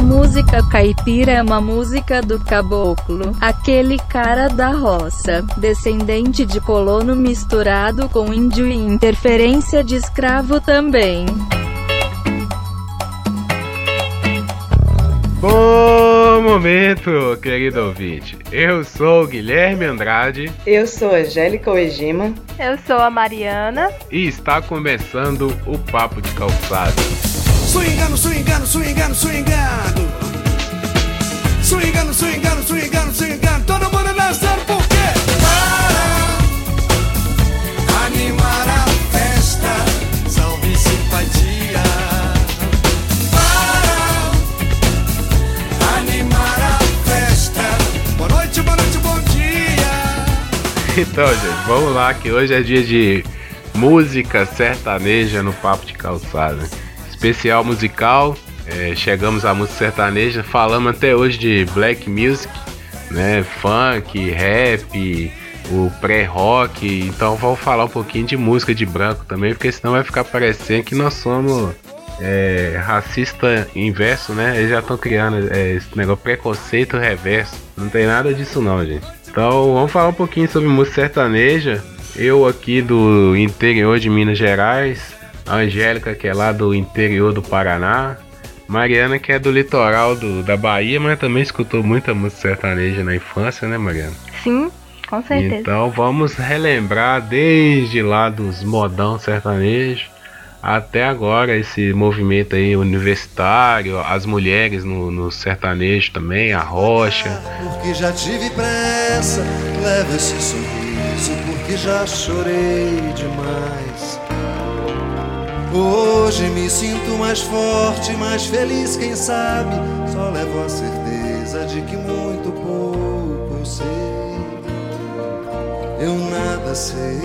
música caipira é uma música do caboclo, aquele cara da roça, descendente de colono misturado com índio e interferência de escravo também. Bom momento, querido ouvinte. Eu sou o Guilherme Andrade. Eu sou a Angélica Oegima. Eu sou a Mariana. E está começando o Papo de Calçado. Swingando, swingando, swingando, swingando. Swingando, swingando, swingando, swingando. Todo mundo dançando por quê? Para animar a festa. Salve simpatia. Para animar a festa. Boa noite, bom dia. Então, gente, vamos lá que hoje é dia de música sertaneja no Papo de Calçado. Especial musical, chegamos à música sertaneja, falamos até hoje de black music, né, funk, rap, o pré-rock, então vamos falar um pouquinho de música de branco também, porque senão vai ficar parecendo que nós somos racista inverso, né, eles já estão criando esse negócio, preconceito reverso, não tem nada disso não, gente. Então vamos falar um pouquinho sobre música sertaneja, eu aqui do interior de Minas Gerais, a Angélica, que é lá do interior do Paraná. Mariana, que é do litoral da Bahia, mas também escutou muita música sertaneja na infância, né, Mariana? Sim, com certeza. Então vamos relembrar desde lá dos modão sertanejo até agora esse movimento aí universitário, as mulheres no sertanejo também, a rocha. Porque já tive pressa, leva esse sorriso, porque já chorei demais. Hoje me sinto mais forte, mais feliz, quem sabe. Só levo a certeza de que muito pouco eu sei. Eu nada sei.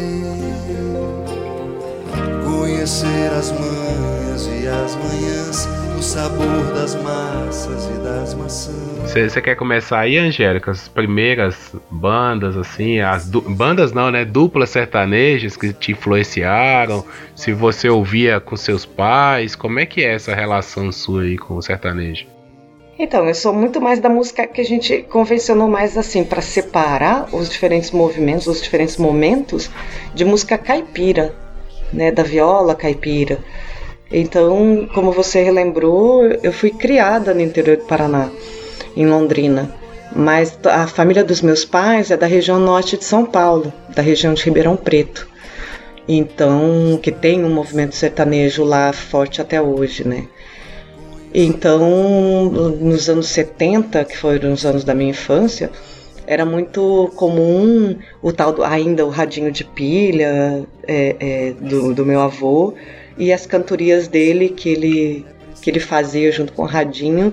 Conhecer as manhas e as manhãs, o sabor das massas e das maçãs. Você quer começar aí, Angélica? As primeiras bandas, assim, bandas não, né? Duplas sertanejas que te influenciaram, se você ouvia com seus pais, como é que é essa relação sua aí com o sertanejo? Então, eu sou muito mais da música que a gente convencionou mais assim, para separar os diferentes movimentos, os diferentes momentos de música caipira, né? Da viola caipira. Então, como você relembrou, eu fui criada no interior do Paraná, em Londrina, mas a família dos meus pais é da região norte de São Paulo, da região de Ribeirão Preto, então, que tem um movimento sertanejo lá forte até hoje, né? Então, nos anos 70, que foram os anos da minha infância, era muito comum o tal ainda o radinho de pilha do meu avô, e as cantorias dele que ele fazia junto com o radinho,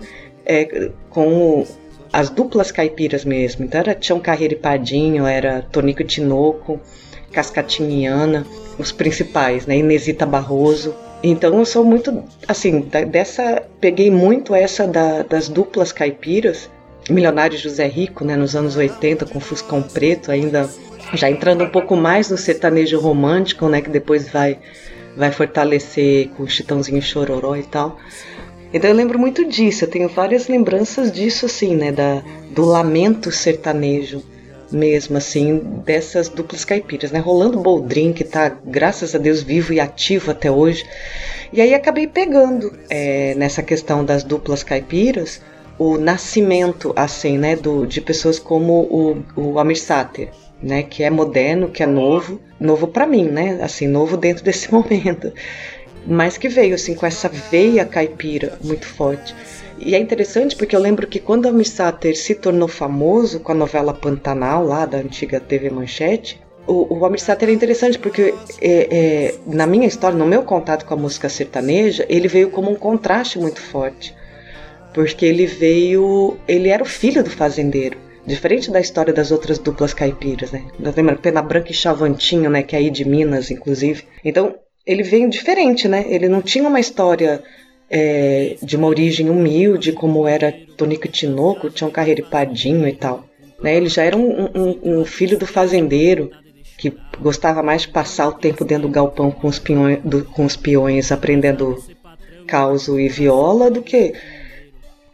com as duplas caipiras mesmo. Então era Tião Carreiro e Padinho, era Tonico e Tinoco, Cascatinha, os principais, né? Inesita Barroso. Então eu sou muito, assim, peguei muito essa das duplas caipiras, Milionário José Rico, né? Nos anos 80, com Fuscão Preto, ainda já entrando um pouco mais no sertanejo romântico, né? Que depois vai fortalecer com Chitãozinho e Chororó e tal. Então eu lembro muito disso, eu tenho várias lembranças disso, assim, né, do lamento sertanejo mesmo, assim, dessas duplas caipiras, né, Rolando Boldrin, que tá, graças a Deus, vivo e ativo até hoje, e aí acabei pegando, nessa questão das duplas caipiras, o nascimento, assim, né, de pessoas como o Almir Sater, né, que é moderno, que é novo pra mim, né, assim, novo dentro desse momento, mas que veio assim com essa veia caipira muito forte. E é interessante porque eu lembro que quando a Almir Sater se tornou famoso com a novela Pantanal, lá da antiga TV Manchete, o Almir Sater é interessante porque na minha história, no meu contato com a música sertaneja, ele veio como um contraste muito forte, porque ele era o filho do fazendeiro, diferente da história das outras duplas caipiras, né? Lembra Pena Branca e Chavantinho, né? Que é aí de Minas, inclusive. Então ele veio diferente, né? Ele não tinha uma história de uma origem humilde, como era Tonico e Tinoco, Tião Carreiro e Padinho e tal. Né? Ele já era um filho do fazendeiro, que gostava mais de passar o tempo dentro do galpão com os peões aprendendo causo e viola, do que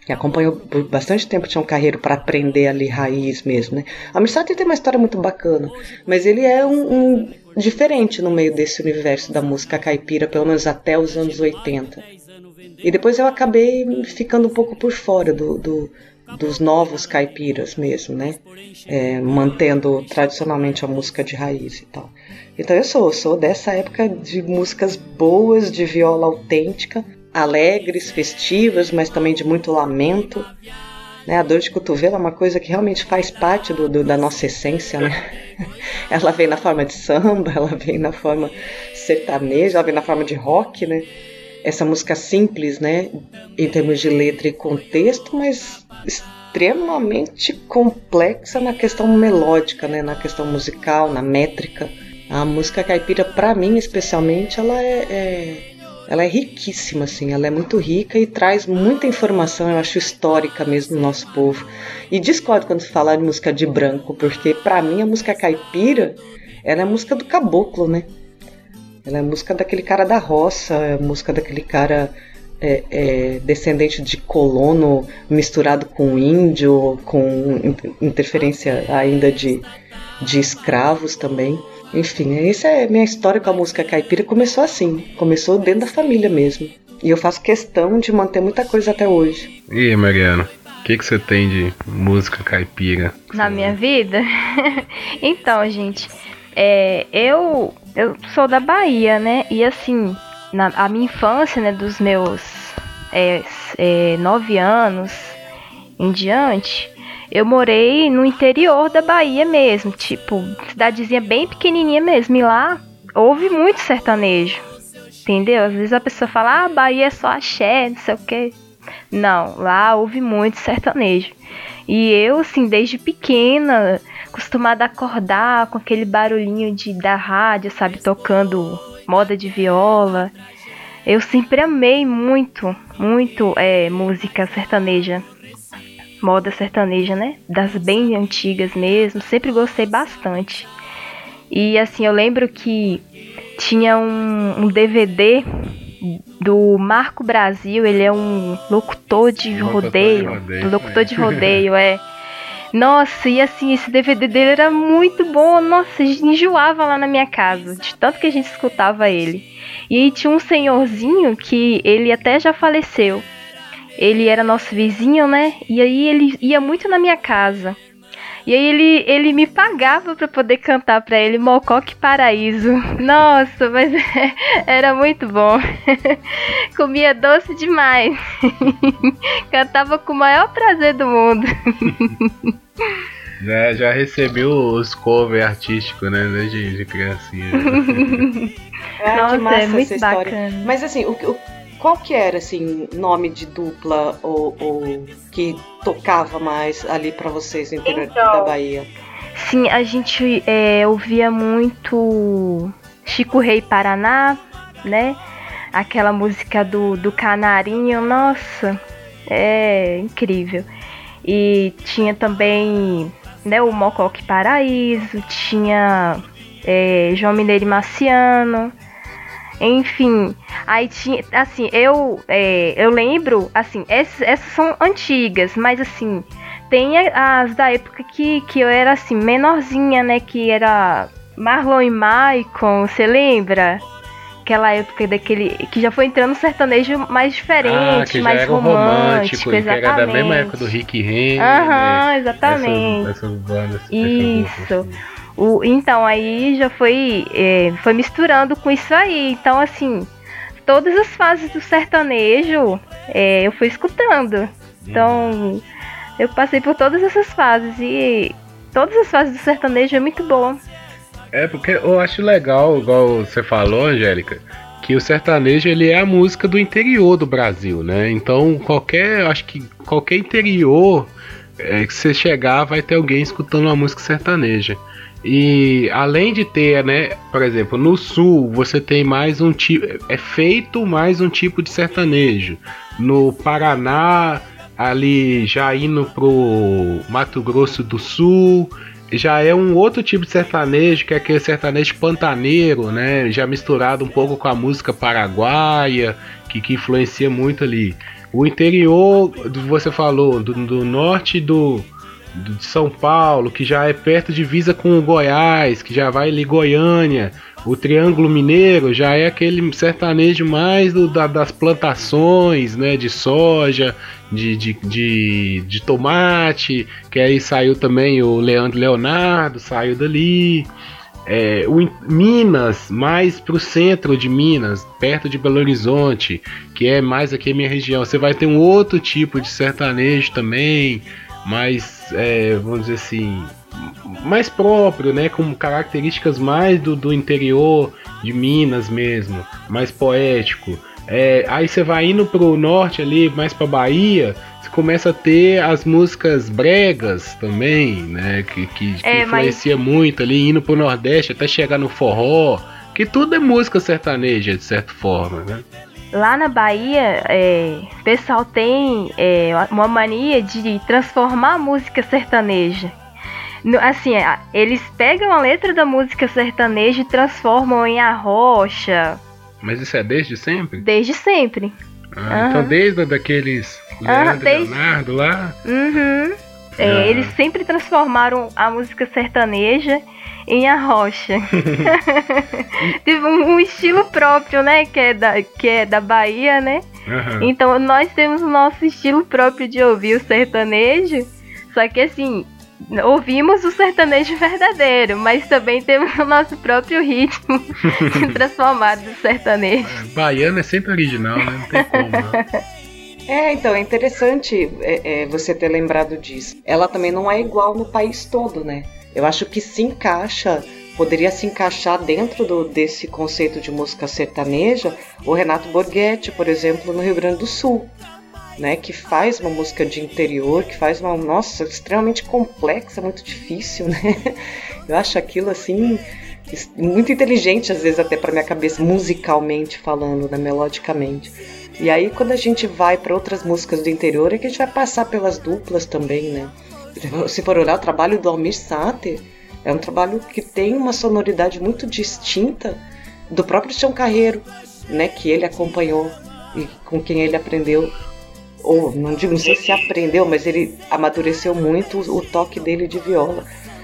que acompanhou por bastante tempo, tinha um carreiro para aprender ali raiz mesmo, né? Almir Sater tem uma história muito bacana, mas ele é um diferente no meio desse universo da música caipira, pelo menos até os anos 80. E depois eu acabei ficando um pouco por fora dos novos caipiras mesmo, né? Mantendo tradicionalmente a música de raiz e tal. Então eu sou dessa época de músicas boas, de viola autêntica, alegres, festivas, mas também de muito lamento. Né? A dor de cotovelo é uma coisa que realmente faz parte da nossa essência, né? Ela vem na forma de samba, ela vem na forma sertaneja, ela vem na forma de rock, né? Essa música simples, né, em termos de letra e contexto, mas extremamente complexa na questão melódica, né, na questão musical, na métrica. A música caipira, para mim especialmente, ela é riquíssima, assim, ela é muito rica e traz muita informação, eu acho, histórica mesmo do nosso povo. E discordo quando se fala de música de branco, porque para mim a música caipira, ela é a música do caboclo, né? Ela é música daquele cara da roça, é música daquele cara descendente de colono misturado com índio, com interferência ainda de escravos também. Enfim, essa é a minha história com a música caipira. Começou assim, começou dentro da família mesmo. E eu faço questão de manter muita coisa até hoje. E aí, Mariana, o que você tem de música caipira? Na minha vida? Então, gente, eu sou da Bahia, né? E assim, a minha infância, né, dos meus 9 anos em diante, eu morei no interior da Bahia mesmo, tipo, cidadezinha bem pequenininha mesmo. E lá houve muito sertanejo, entendeu? Às vezes a pessoa fala, Bahia é só axé, não sei o quê. Não, lá houve muito sertanejo. E eu, assim, desde pequena, acostumada a acordar com aquele barulhinho da rádio, sabe, tocando moda de viola. Eu sempre amei muito música sertaneja, moda sertaneja, né, das bem antigas mesmo, sempre gostei bastante. E assim, eu lembro que tinha um DVD do Marco Brasil, ele é um locutor de rodeio. Nossa, e assim, esse DVD dele era muito bom. Nossa, a gente enjoava lá na minha casa, de tanto que a gente escutava ele. E aí tinha um senhorzinho que ele até já faleceu. Ele era nosso vizinho, né? E aí ele ia muito na minha casa. E aí ele me pagava pra poder cantar pra ele Mocoque Paraíso. Nossa, mas era muito bom. Comia doce demais. Cantava com o maior prazer do mundo. Já recebeu os cover artísticos, né? Desde criancinha. Nossa, que massa é muito essa história. bacana. Mas assim, qual que era, assim, nome de dupla ou que tocava mais ali pra vocês no interior da Bahia? Sim, a gente ouvia muito Chico Rei Paraná, né? Aquela música do Canarinho, nossa, é incrível. E tinha também, né, o Mocoque Paraíso, tinha João Mineiro e Marciano. Enfim, aí tinha, assim, eu lembro, assim, essas são antigas, mas assim, tem as da época que eu era, assim, menorzinha, né, que era Marlon e Maicon, você lembra? Aquela época que já foi entrando no sertanejo mais diferente, que mais já era romântico, exatamente. Que era da mesma época do Rick Henry, né? Exatamente. Essas bandas. Isso. Então, aí já foi misturando com isso aí. Então, assim, todas as fases do sertanejo eu fui escutando. Então, eu passei por todas essas fases. E todas as fases do sertanejo é muito boa. Porque eu acho legal, igual você falou, Angélica, que o sertanejo ele é a música do interior do Brasil, né? Então, acho que qualquer interior que você chegar vai ter alguém escutando uma música sertaneja. E além de ter, né, por exemplo, no sul você tem mais um tipo, é feito mais um tipo de sertanejo. No Paraná, ali já indo pro Mato Grosso do Sul, já é um outro tipo de sertanejo, que é aquele sertanejo pantaneiro, né, já misturado um pouco com a música paraguaia, que influencia muito ali. O interior, você falou, do norte de São Paulo, que já é perto de divisa com o Goiás, que já vai ali Goiânia. O Triângulo Mineiro já é aquele sertanejo mais das plantações, né, de soja, de tomate, que aí saiu também o Leandro Leonardo, saiu dali. Minas, mais pro centro de Minas, perto de Belo Horizonte, que é mais aqui a minha região, você vai ter um outro tipo de sertanejo também, mais, vamos dizer assim, mais próprio, né, com características mais do interior de Minas mesmo, mais poético. Aí você vai indo pro norte ali, mais pra Bahia, você começa a ter as músicas bregas também, né, que influencia muito ali, indo pro Nordeste até chegar no forró, que tudo é música sertaneja de certa forma, né. Lá na Bahia, o pessoal tem uma mania de transformar a música sertaneja. Assim, eles pegam a letra da música sertaneja e transformam em arrocha. Mas isso é desde sempre? Desde sempre. Então desde daqueles Leandro Leonardo lá? Eles sempre transformaram a música sertaneja em arrocha. Teve um estilo próprio, né? Que é da Bahia, né? Então nós temos o nosso estilo próprio de ouvir o sertanejo. Só que assim, ouvimos o sertanejo verdadeiro, mas também temos o nosso próprio ritmo transformado do sertanejo. Baiano é sempre original, né? Não tem como, não. Então, é interessante você ter lembrado disso. Ela também não é igual no país todo, né? Eu acho que poderia se encaixar dentro desse conceito de música sertaneja o Renato Borghetti, por exemplo, no Rio Grande do Sul, né? Que faz uma música de interior, que faz uma, nossa, extremamente complexa, muito difícil, né? Eu acho aquilo, assim, muito inteligente, às vezes, até para minha cabeça, musicalmente falando, né? Melodicamente. E aí, quando a gente vai para outras músicas do interior, é que a gente vai passar pelas duplas também, né? Se for olhar o trabalho do Almir Sater, é um trabalho que tem uma sonoridade muito distinta do próprio Tião Carreiro, né? Que ele acompanhou e com quem ele aprendeu, ou não sei se aprendeu, mas ele amadureceu muito o toque dele de viola.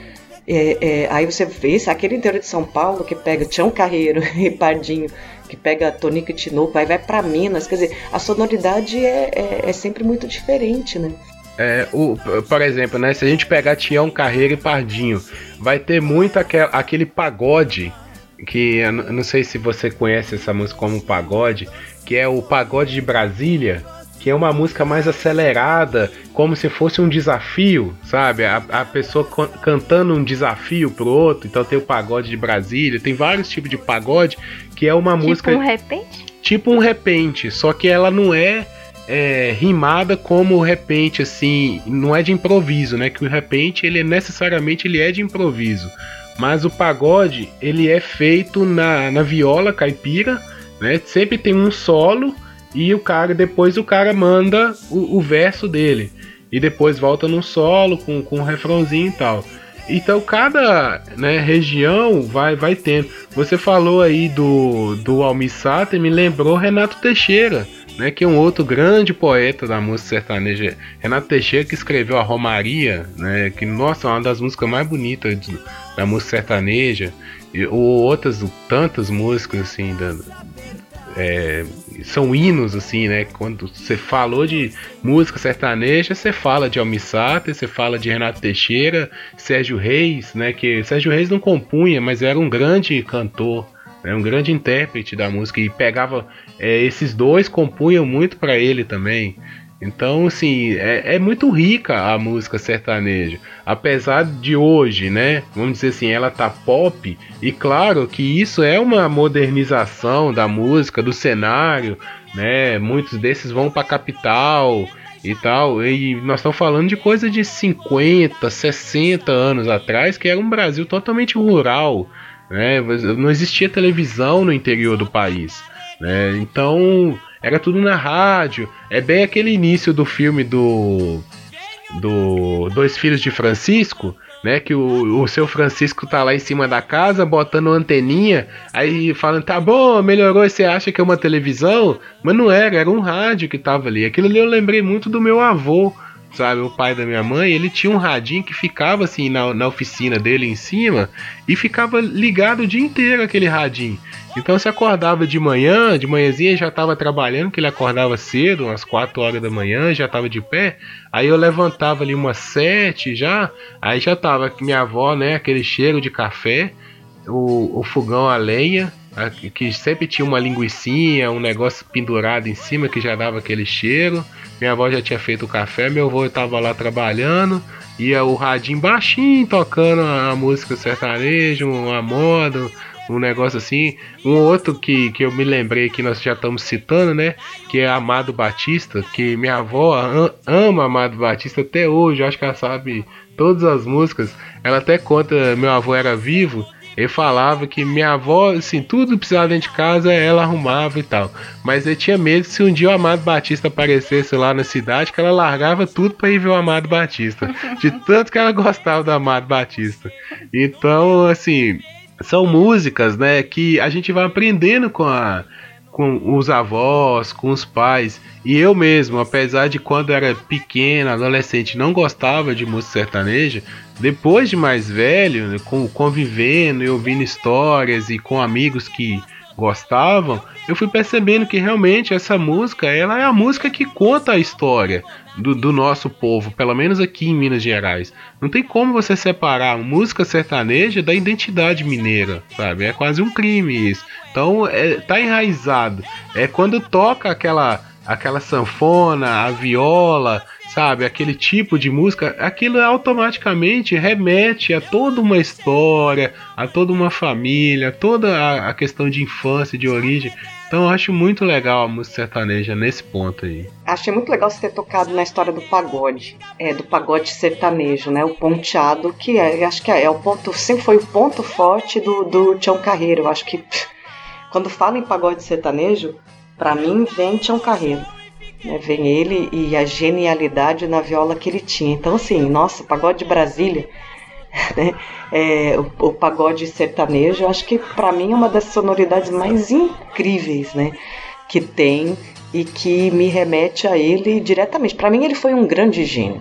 Aí você vê aquele interior de São Paulo que pega Tião Carreiro e Pardinho, que pega Tonico e Tinoco, aí vai pra Minas, quer dizer, a sonoridade é sempre muito diferente, né? Por exemplo, né, se a gente pegar Tião Carreiro e Pardinho, vai ter muito aquele pagode, que eu não sei se você conhece essa música como pagode, que é o Pagode de Brasília, que é uma música mais acelerada, como se fosse um desafio, sabe? A pessoa cantando um desafio pro outro. Então tem o Pagode de Brasília, tem vários tipos de pagode, que é uma música... Tipo um repente? Tipo um repente, só que ela não é rimada como o repente, assim, não é de improviso, né? Que o repente, necessariamente ele é de improviso. Mas o pagode, ele é feito na viola caipira, né? Sempre tem um solo, e depois o cara manda o verso dele. E depois volta no solo com um refrãozinho e tal. Então cada, né, região vai tendo. Você falou aí do Almir Sater, me lembrou Renato Teixeira, né, que é um outro grande poeta da música sertaneja. Renato Teixeira, que escreveu a Romaria, né, que, nossa, é uma das músicas mais bonitas da música sertaneja. Ou outras tantas músicas assim são hinos, assim, né? Quando você falou de música sertaneja, você fala de Almir Sater, você fala de Renato Teixeira, Sérgio Reis, né? Que Sérgio Reis não compunha, mas era um grande cantor, né? Um grande intérprete da música, e pegava esses dois compunham muito para ele também. Então, assim, é muito rica a música sertaneja. Apesar de hoje, né, vamos dizer assim, ela tá pop. E claro que isso é uma modernização da música, do cenário, né. Muitos desses vão pra capital e tal. E nós estamos falando de coisa de 50, 60 anos atrás, que era um Brasil totalmente rural, né. Não existia televisão no interior do país, né. Então... era tudo na rádio. É bem aquele início do filme do Dois Filhos de Francisco, né? Que o seu Francisco tá lá em cima da casa, botando uma anteninha, aí falando, tá bom, melhorou, e você acha que é uma televisão? Mas não era um rádio que tava ali. Aquilo ali eu lembrei muito do meu avô, sabe, o pai da minha mãe. Ele tinha um radinho que ficava assim na oficina dele em cima e ficava ligado o dia inteiro aquele radinho. Então você acordava de manhãzinha já estava trabalhando, que ele acordava cedo, umas 4 horas da manhã, já estava de pé. Aí eu levantava ali umas 7 já, aí já tava minha avó, né, aquele cheiro de café, o fogão a lenha, que sempre tinha uma linguicinha, um negócio pendurado em cima que já dava aquele cheiro. Minha avó já tinha feito o café, meu avô estava lá trabalhando, ia o radinho baixinho tocando a música sertaneja, uma moda, um negócio assim. Um outro que eu me lembrei que nós já estamos citando, né, que é Amado Batista, que minha avó ama Amado Batista até hoje, eu acho que ela sabe todas as músicas. Ela até conta, meu avô era vivo, ele falava que minha avó, assim, tudo que precisava dentro de casa, ela arrumava e tal. Mas ele tinha medo que se um dia o Amado Batista aparecesse lá na cidade, que ela largava tudo para ir ver o Amado Batista. De tanto que ela gostava do Amado Batista. Então, assim, são músicas, né, que a gente vai aprendendo com os avós, com os pais. E eu mesmo, apesar de quando era pequeno, adolescente, não gostava de música sertaneja, depois de mais velho, né, convivendo e ouvindo histórias e com amigos que gostavam, eu fui percebendo que realmente essa música, ela é a música que conta a história do nosso povo, pelo menos aqui em Minas Gerais. Não tem como você separar música sertaneja da identidade mineira, sabe? É quase um crime isso. Então, tá enraizado. É quando toca aquela sanfona, a viola, sabe? Aquele tipo de música, aquilo automaticamente remete a toda uma história, a toda uma família, toda a questão de infância, de origem. Então eu acho muito legal a música sertaneja nesse ponto aí. Achei muito legal você ter tocado na história do pagode, do pagode sertanejo, né? O ponteado, que acho que é o ponto, sempre foi o ponto forte do Tião Carreiro. Eu acho que quando fala em pagode sertanejo, pra mim vem Tião Carreiro, né? Vem ele e a genialidade na viola que ele tinha. Então assim, nossa, pagode de Brasília, né? O pagode sertanejo, eu acho que pra mim é uma das sonoridades mais incríveis, né, que tem, e que me remete a ele diretamente. Pra mim ele foi um grande gênio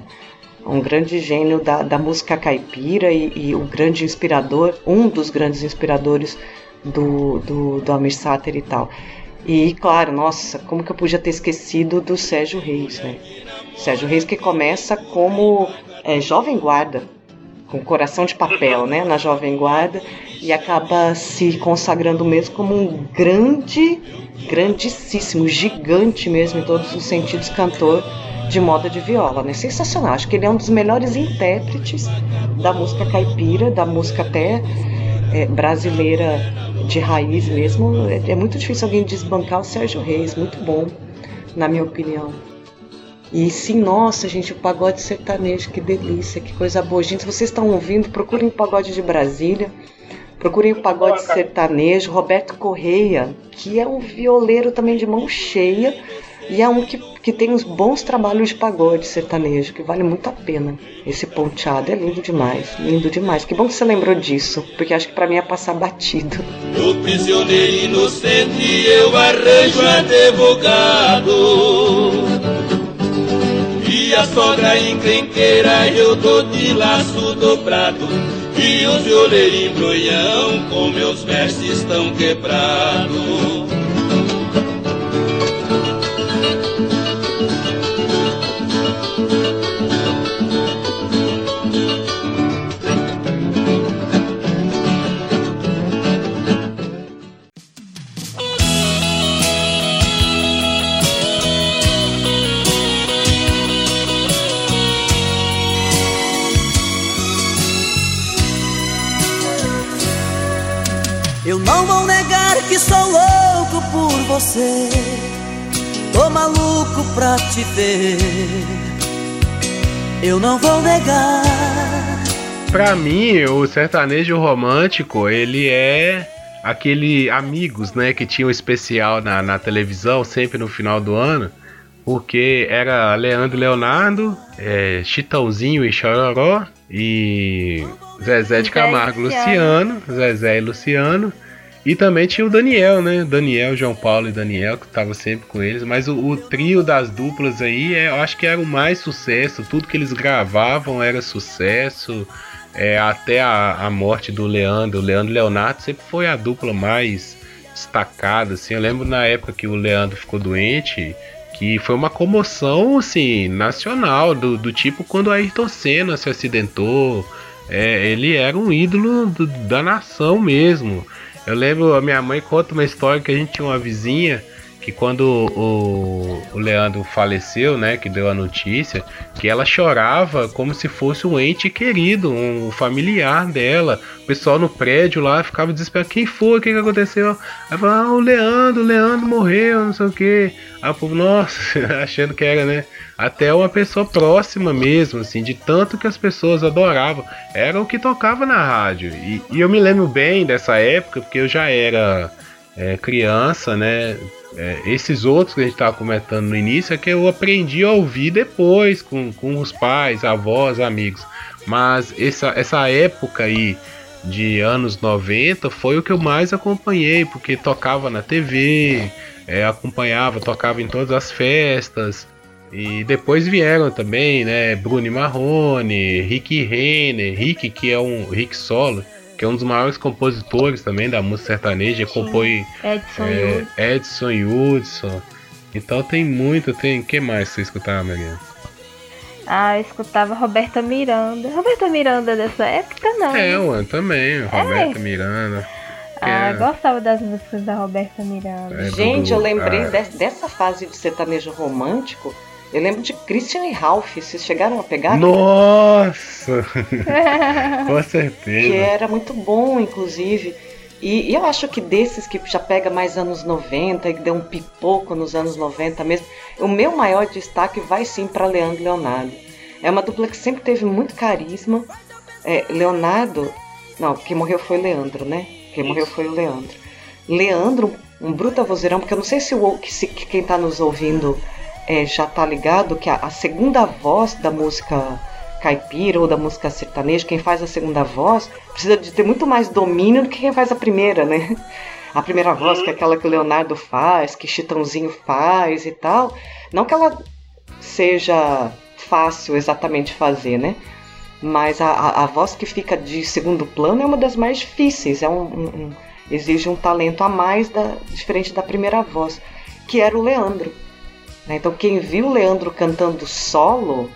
da música caipira e o grande inspirador, um dos grandes inspiradores do Almir Sater e tal. E claro, nossa, como que eu podia ter esquecido do Sérgio Reis, né? Sérgio Reis, que começa como jovem guarda, com Coração de Papel, né, na Jovem Guarda, e acaba se consagrando mesmo como um grandíssimo, gigante mesmo, em todos os sentidos, cantor de moda de viola, né? Sensacional. Acho que ele é um dos melhores intérpretes da música caipira, da música até brasileira de raiz mesmo. É muito difícil alguém desbancar o Sérgio Reis, muito bom, na minha opinião. E sim, nossa, gente, o pagode sertanejo, que delícia, que coisa boa. Gente, se vocês estão ouvindo, procurem o pagode de Brasília, procurem o pagode sertanejo. Roberto Correia, que é um violeiro também de mão cheia, e é um que tem uns bons trabalhos de pagode sertanejo, que vale muito a pena. Esse ponteado é lindo demais, lindo demais. Que bom que você lembrou disso, porque acho que pra mim ia passar batido. O prisioneiro inocente, eu arranjo advogado. E a sogra encrenqueira eu dou de laço dobrado. E os violeiros embrulhão com meus versos estão quebrados. Eu não vou negar que sou louco por você, tô maluco pra te ver. Eu não vou negar. Pra mim, o sertanejo romântico, ele é aquele Amigos, né, que tinha um especial na televisão, sempre no final do ano, porque era Leandro e Leonardo, Chitãozinho e Chororó, e Zezé de Camargo, Luciano, Zezé e Luciano. E também tinha o Daniel, né? Daniel, João Paulo e Daniel, que tava sempre com eles. Mas o trio das duplas aí, eu acho que era o mais sucesso. Tudo que eles gravavam era sucesso. Até a morte do Leandro. O Leandro e Leonardo sempre foi a dupla mais destacada, assim. Eu lembro na época que o Leandro ficou doente, que foi uma comoção, assim, nacional. Do tipo quando o Ayrton Senna se acidentou. Ele era um ídolo da nação mesmo. Eu lembro, a minha mãe conta uma história que a gente tinha uma vizinha que quando o Leandro faleceu, né, que deu a notícia, que ela chorava como se fosse um ente querido, um familiar dela. O pessoal no prédio lá ficava desesperado, quem foi, o que aconteceu? Aí falava, o Leandro morreu, não sei o que. Aí o povo, nossa, achando que era, né, até uma pessoa próxima mesmo, assim, de tanto que as pessoas adoravam. Era o que tocava na rádio. E eu me lembro bem dessa época, porque eu já era criança, né? Esses outros que a gente estava comentando no início é que eu aprendi a ouvir depois com os pais, avós, amigos. Mas essa época aí de anos 90 foi o que eu mais acompanhei, porque tocava na TV, tocava em todas as festas. E depois vieram também, né, Bruno e Marrone, Rick Renner, Rick, que é um Rick Solo, que é um dos maiores compositores também da música sertaneja. Ele compõe Edson Hudson. Então tem que mais você escutava, Mariana? Eu escutava Roberta Miranda. Roberta Miranda dessa época, não. Eu também, Roberta Miranda. Gostava das músicas da Roberta Miranda. Gente, eu lembrei dessa fase de sertanejo romântico. Eu lembro de Christian e Ralph. Vocês chegaram a pegar? Nossa! Com certeza. Que era muito bom, inclusive. E eu acho que desses que já pega mais anos 90, que deu um pipoco nos anos 90 mesmo, o meu maior destaque vai sim para Leandro e Leonardo. É uma dupla que sempre teve muito carisma. Leonardo... Não, quem morreu foi o Leandro, né? Morreu foi o Leandro. Leandro, um bruta vozeirão, porque eu não sei se quem tá nos ouvindo já tá ligado que a segunda voz da música caipira ou da música sertaneja, quem faz a segunda voz precisa de ter muito mais domínio do que quem faz a primeira, né? A primeira voz, que é aquela que o Leonardo faz, que Chitãozinho faz e tal. Não que ela seja fácil exatamente fazer, né? Mas a voz que fica de segundo plano é uma das mais difíceis, exige um talento a mais, diferente da primeira voz, que era o Leandro. Então quem viu o Leandro cantando solo,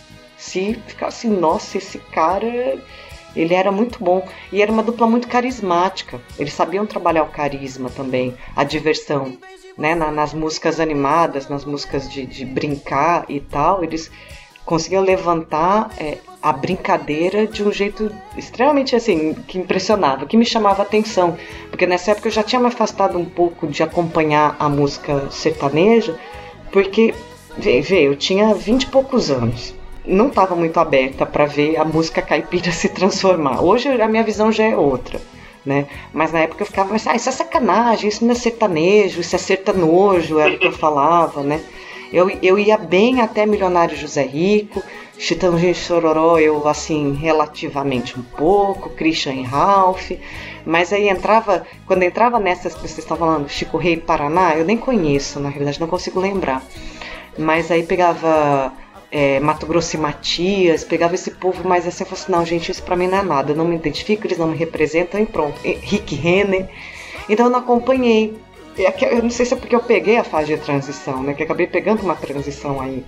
se ficar assim, nossa, esse cara, ele era muito bom. E era uma dupla muito carismática, eles sabiam trabalhar o carisma também, a diversão, né? Nas músicas animadas, nas músicas de brincar e tal, eles conseguiam levantar a brincadeira de um jeito extremamente assim, que impressionava, que me chamava a atenção, porque nessa época eu já tinha me afastado um pouco de acompanhar a música sertaneja, porque, eu tinha 20 e poucos anos, não estava muito aberta para ver a música caipira se transformar. Hoje a minha visão já é outra, né? Mas na época eu ficava, isso é sacanagem, isso não é sertanejo, isso é sertanojo, era o que eu falava, né? Eu ia bem até Milionário José Rico, Chitãozinho e Chororó eu, assim, relativamente um pouco, Christian e Ralph, mas aí quando entrava nessas que vocês estão falando, Chico Rei Paraná, eu nem conheço, na realidade, não consigo lembrar, mas aí pegava Mato Grosso e Matias, pegava esse povo, mas assim, eu falei assim, não, gente, isso pra mim não é nada, eu não me identifico, eles não me representam, e pronto, Rick Renner, então eu não acompanhei. Eu não sei se é porque eu peguei a fase de transição, né? Que acabei pegando uma transição aí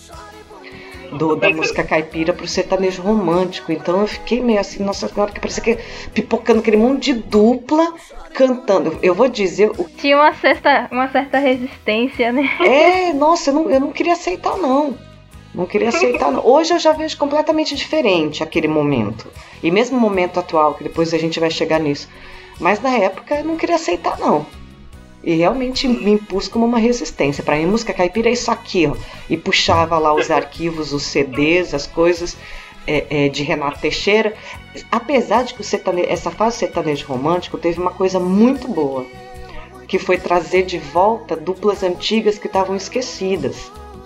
da música caipira pro sertanejo romântico. Então eu fiquei meio assim, nossa senhora, que parecia que pipocando aquele monte de dupla cantando. Eu vou dizer... Tinha uma certa resistência, né? Nossa, eu não queria aceitar, não. Não queria aceitar, não. Hoje eu já vejo completamente diferente aquele momento. E mesmo o momento atual, que depois a gente vai chegar nisso. Mas na época eu não queria aceitar, não. E realmente me impus como uma resistência. Para mim, música caipira é isso aqui, ó. E puxava lá os arquivos, os CDs, as coisas de Renato Teixeira. Apesar de que essa fase sertanejo romântico teve uma coisa muito boa, que foi trazer de volta duplas antigas que estavam esquecidas,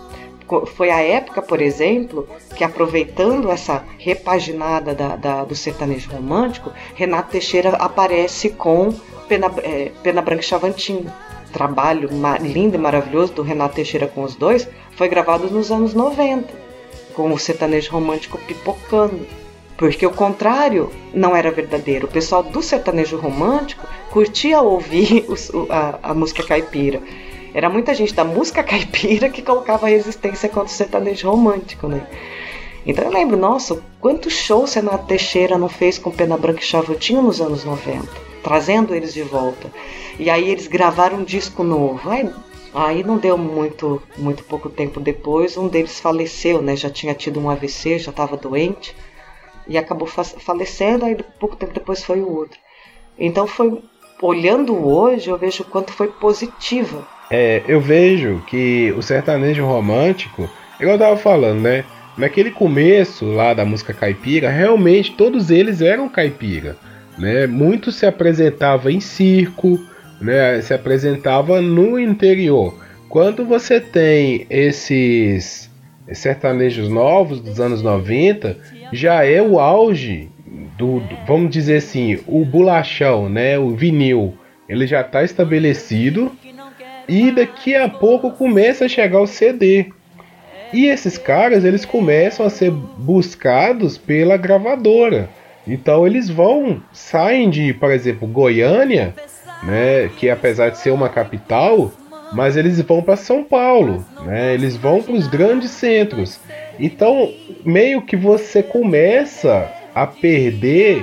Foi a época, por exemplo, que aproveitando essa repaginada do sertanejo romântico, Renato Teixeira aparece com Pena Branca e Chavantinho. Trabalho lindo e maravilhoso do Renato Teixeira com os dois, foi gravado nos anos 90, com o sertanejo romântico pipocando. Porque o contrário não era verdadeiro. O pessoal do sertanejo romântico curtia ouvir a música caipira. Era muita gente da música caipira que colocava resistência contra o sertanejo romântico, né? Então eu lembro, nossa, quantos shows Renato Teixeira não fez com Pena Branca e Chavantinho nos anos 90, trazendo eles de volta. E aí eles gravaram um disco novo. Aí não deu muito pouco tempo depois, um deles faleceu, né? Já tinha tido um AVC, já estava doente, e acabou falecendo, aí pouco tempo depois foi o outro. Então olhando hoje, eu vejo o quanto foi positiva. Eu vejo que o sertanejo romântico, igual eu tava falando, né? Naquele começo lá da música caipira, realmente todos eles eram caipira, né? Muitos se apresentavam em circo, né? Se apresentava no interior. Quando você tem esses sertanejos novos dos anos 90, já é o auge vamos dizer assim, o bolachão, né? O vinil, ele já está estabelecido. E daqui a pouco começa a chegar o CD. E esses caras, eles começam a ser buscados pela gravadora. Então eles saem de, por exemplo, Goiânia, né, que apesar de ser uma capital, mas eles vão para São Paulo, né, eles vão para os grandes centros. Então meio que você começa a perder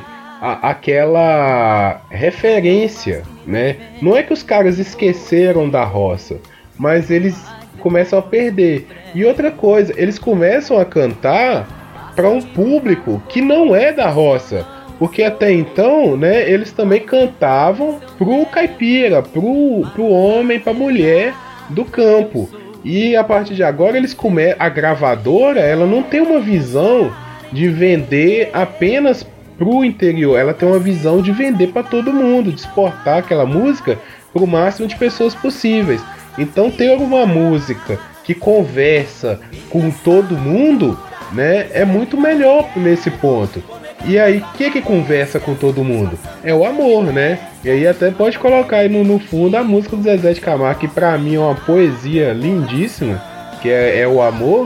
aquela referência, né? Não é que os caras esqueceram da roça, mas eles começam a perder. E outra coisa, eles começam a cantar para um público que não é da roça, porque até então, né, eles também cantavam pro caipira, pro homem, pra mulher do campo. E a partir de agora a gravadora, ela não tem uma visão de vender apenas pro interior, ela tem uma visão de vender para todo mundo, de exportar aquela música para o máximo de pessoas possíveis. Então ter uma música que conversa com todo mundo, né, é muito melhor nesse ponto. E aí, o que conversa com todo mundo? É o amor, né? E aí até pode colocar aí no fundo a música do Zezé de Camargo, que pra mim é uma poesia lindíssima, que é o amor.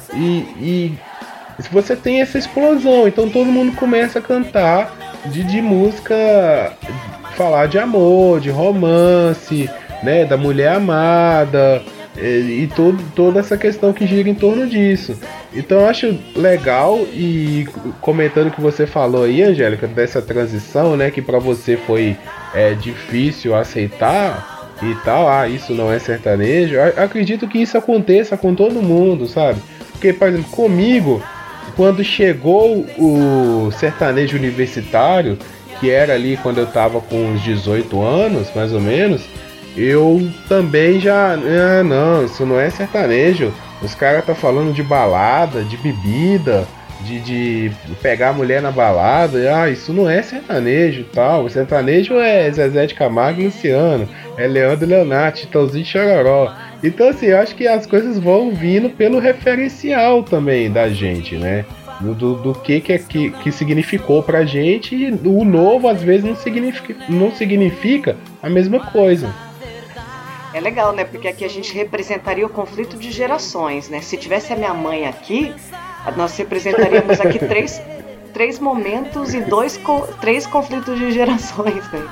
E se você tem essa explosão, então todo mundo começa a cantar de música, falar de amor, de romance, né, da mulher amada, e toda essa questão que gira em torno disso. Então eu acho legal, e comentando o que você falou aí, Angélica, dessa transição, né, que pra você foi difícil aceitar e tal, isso não é sertanejo, eu acredito que isso aconteça com todo mundo, sabe? Porque, por exemplo, comigo, quando chegou o sertanejo universitário, que era ali quando eu tava com uns 18 anos, mais ou menos, eu também já... não, isso não é sertanejo. Os caras tá falando de balada, de bebida, de pegar a mulher na balada. Isso não é sertanejo e tal. O sertanejo é Zezé de Camargo e Luciano, é Leandro e Leonardo, Chitãozinho e Chororó. Então assim, eu acho que as coisas vão vindo pelo referencial também da gente, né? Do que significou pra gente, e o novo às vezes não significa a mesma coisa. É legal, né? Porque aqui a gente representaria o conflito de gerações, né? Se tivesse a minha mãe aqui, nós representaríamos aqui três momentos e três conflitos de gerações, né?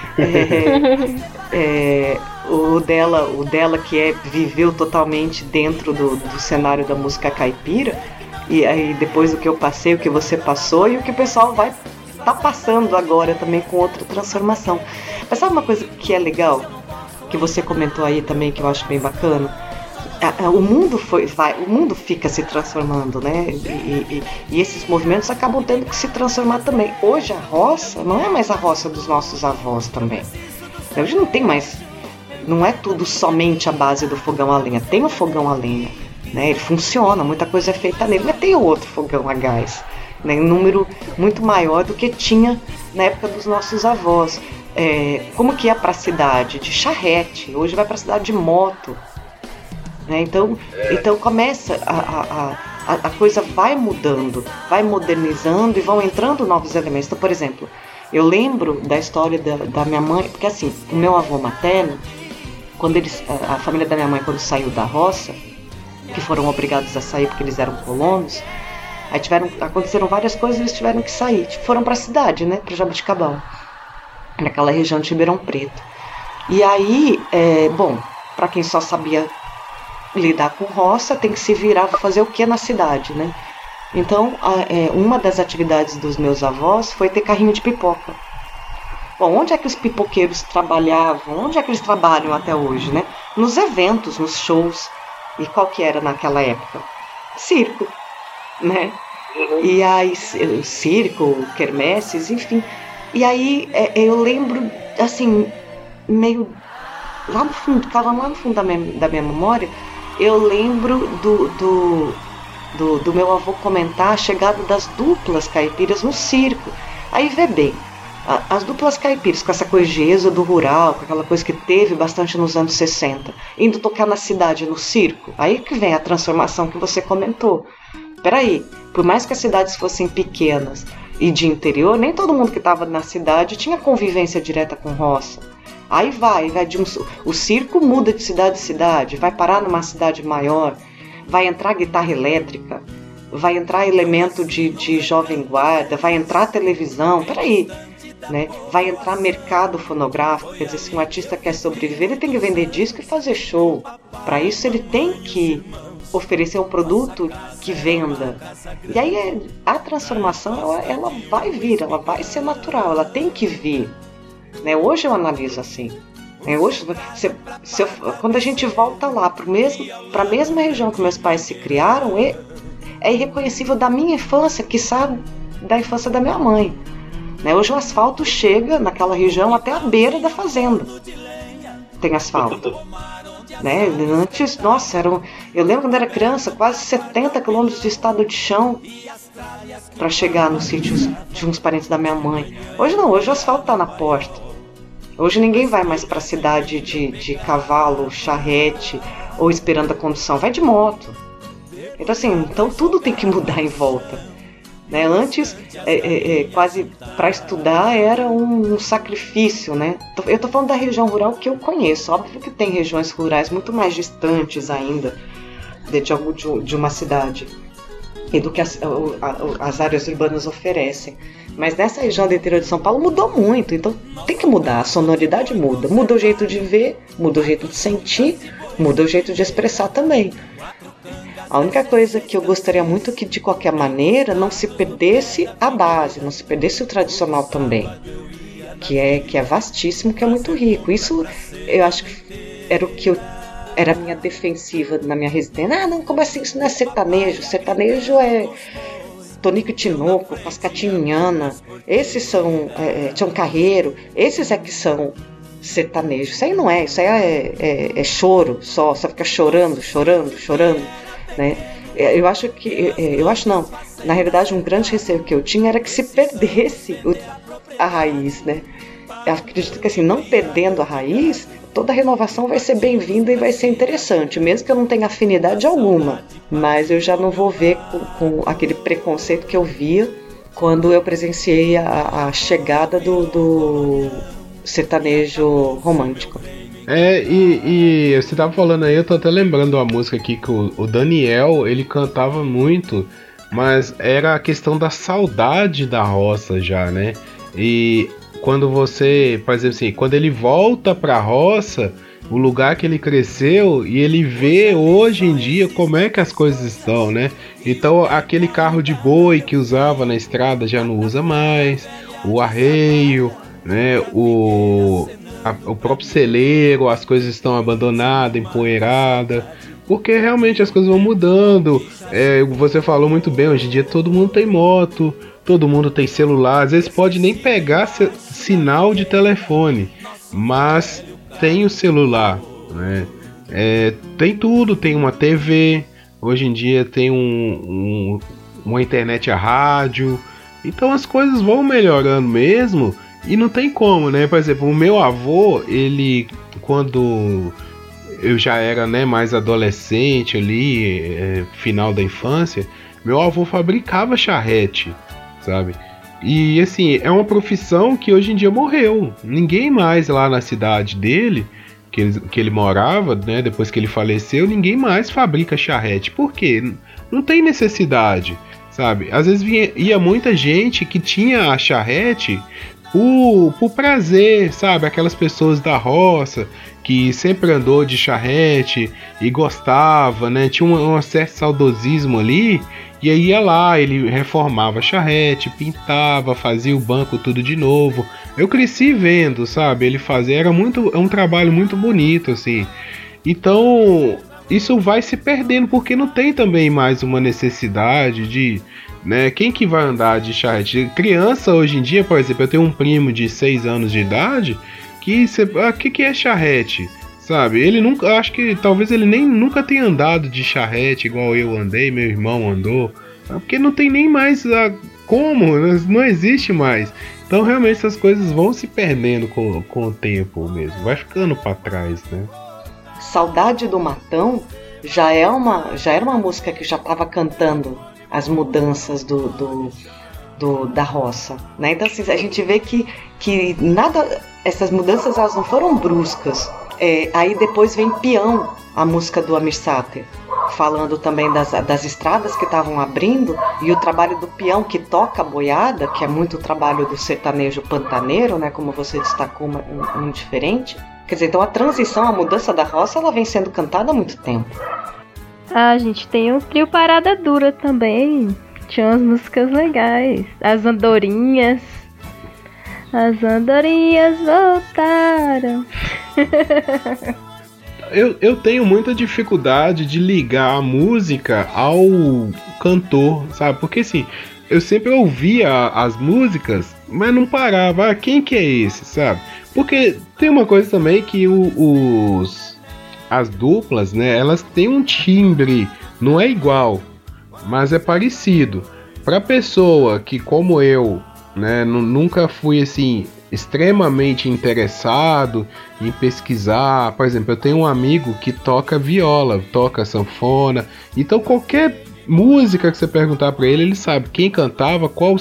O dela que viveu totalmente dentro do cenário da música caipira, e aí depois o que eu passei, o que você passou, e o que o pessoal vai tá passando agora também com outra transformação. Mas sabe uma coisa que é legal, que você comentou aí também, que eu acho bem bacana? O mundo fica se transformando, né? E esses movimentos acabam tendo que se transformar também. Hoje a roça não é mais a roça dos nossos avós também. Hoje não é tudo somente a base do fogão a lenha. Tem o fogão a lenha, né? Ele funciona, muita coisa é feita nele, mas tem o outro fogão a gás, né? Um número muito maior do que tinha na época dos nossos avós. Como que ia para a cidade? De charrete. Hoje vai para a cidade de moto. né? Então começa a coisa vai mudando, vai modernizando e vão entrando novos elementos. Então, por exemplo, eu lembro da história da minha mãe, porque assim, o meu avô materno, quando a família da minha mãe, quando saiu da roça, que foram obrigados a sair porque eles eram colonos, aí aconteceram várias coisas e eles tiveram que sair. Foram para a cidade, né, para Jaboticabal, naquela região de Ribeirão Preto. E aí, para quem só sabia lidar com roça, tem que se virar para fazer o que na cidade, né? Então, uma das atividades dos meus avós foi ter carrinho de pipoca. Bom, onde é que os pipoqueiros trabalhavam? Onde é que eles trabalham até hoje, né? Nos eventos, nos shows. E qual que era naquela época? Circo, né? E aí, circo, quermesses, enfim. E aí, eu lembro, assim, meio lá no fundo da minha memória, eu lembro do meu avô comentar a chegada das duplas caipiras no circo. Aí vê bem, as duplas caipiras, com essa coisa de êxodo rural, com aquela coisa que teve bastante nos anos 60, indo tocar na cidade, no circo, aí que vem a transformação que você comentou. Peraí, por mais que as cidades fossem pequenas e de interior, nem todo mundo que estava na cidade tinha convivência direta com roça. Aí o circo muda de cidade em cidade, vai parar numa cidade maior, vai entrar guitarra elétrica, vai entrar elemento de jovem guarda, vai entrar televisão, peraí, né? Vai entrar mercado fonográfico, quer dizer, se um artista quer sobreviver, ele tem que vender disco e fazer show. Para isso ele tem que oferecer um produto que venda. E aí a transformação ela vai vir, ela vai ser natural, ela tem que vir. Né? Hoje eu analiso assim. Hoje, quando a gente volta lá para a mesma região que meus pais se criaram, é irreconhecível da minha infância, quiçá da infância da minha mãe. Né? Hoje o asfalto chega naquela região até a beira da fazenda. Tem asfalto. Né? Antes, nossa, eu lembro quando era criança, quase 70 quilômetros de estrada de chão para chegar nos sítios de uns parentes da minha mãe. Hoje não, hoje o asfalto está na porta. Hoje ninguém vai mais para a cidade de cavalo, charrete ou esperando a condução, vai de moto. Então assim, tudo tem que mudar em volta. Né? Antes, quase para estudar era um sacrifício. Né? Eu estou falando da região rural que eu conheço. Óbvio que tem regiões rurais muito mais distantes ainda de uma cidade e do que as áreas urbanas oferecem. Mas nessa região do interior de São Paulo mudou muito, então tem que mudar, a sonoridade muda o jeito de ver, muda o jeito de sentir, muda o jeito de expressar também. A única coisa que eu gostaria muito que de qualquer maneira não se perdesse a base, não se perdesse o tradicional também, que é vastíssimo, que é muito rico. Isso eu acho que era a minha defensiva na minha residência. Não, como assim? Isso não é sertanejo. Sertanejo é Tonico e Tinoco, Pascatinhana. Esses são Tião Carreiro. Esses é que são sertanejos. Isso aí não é. Isso aí é choro só fica chorando. Né? Eu acho não. Na realidade, um grande receio que eu tinha era que se perdesse a raiz. Né? Eu acredito que assim, não perdendo a raiz, toda renovação vai ser bem-vinda e vai ser interessante, mesmo que eu não tenha afinidade alguma. Mas eu já não vou ver com aquele preconceito que eu via quando eu presenciei a chegada do sertanejo romântico. E você tava falando aí, eu tô até lembrando uma música aqui que o Daniel, ele cantava muito, mas era a questão da saudade da roça já, né? E quando você, por exemplo assim, quando ele volta pra roça, o lugar que ele cresceu, e ele vê hoje em dia como é que as coisas estão, né? Então aquele carro de boi que usava na estrada já não usa mais, o arreio, né? O próprio celeiro, as coisas estão abandonadas, empoeiradas, porque realmente as coisas vão mudando. Você falou muito bem, hoje em dia todo mundo tem moto, todo mundo tem celular, às vezes pode nem pegar sinal de telefone, mas tem o celular, né? Tem tudo, tem uma TV, hoje em dia tem uma internet a rádio, então as coisas vão melhorando mesmo, e não tem como, né? Por exemplo, o meu avô, ele, quando eu já era, né, mais adolescente ali, final da infância, meu avô fabricava charrete, sabe? E assim, é uma profissão que hoje em dia morreu. Ninguém mais lá na cidade dele, que ele morava, né, depois que ele faleceu, ninguém mais fabrica charrete. Por quê? Não tem necessidade, sabe? Às vezes ia muita gente que tinha a charrete por prazer, sabe? Aquelas pessoas da roça que sempre andou de charrete e gostava, né? Tinha um certo saudosismo ali. E aí ia lá, ele reformava a charrete, pintava, fazia o banco tudo de novo. Eu cresci vendo, sabe? Ele fazia, é um trabalho muito bonito, assim. Então, isso vai se perdendo, porque não tem também mais uma necessidade de, né? Quem que vai andar de charrete? Criança hoje em dia, por exemplo, eu tenho um primo de 6 anos de idade que que é charrete? Sabe, ele nunca, acho que talvez ele nem nunca tenha andado de charrete igual eu andei, meu irmão andou, porque não tem nem mais como, não existe mais. Então realmente essas coisas vão se perdendo com o tempo mesmo, vai ficando para trás, né? Saudade do Matão já era uma música que já estava cantando as mudanças da roça, né? Então assim, a gente vê que nada, essas mudanças elas não foram bruscas. Aí depois vem Peão, a música do Amir Sater, falando também das estradas que estavam abrindo, e o trabalho do peão que toca a boiada, que é muito o trabalho do sertanejo pantaneiro, né, como você destacou, um diferente. Quer dizer, então a transição, a mudança da roça, ela vem sendo cantada há muito tempo. Ah, gente, tem o trio Parada Dura também, tinha umas músicas legais, As Andorinhas voltaram. Eu tenho muita dificuldade de ligar a música ao cantor, sabe? Porque assim, eu sempre ouvia as músicas, mas não parava. Quem que é esse, sabe? Porque tem uma coisa também que as duplas, né? Elas têm um timbre, não é igual, mas é parecido. Pra pessoa que, como eu, né, nunca fui assim extremamente interessado em pesquisar, por exemplo, eu tenho um amigo que toca viola, toca sanfona, então qualquer música que você perguntar para ele sabe quem cantava, qual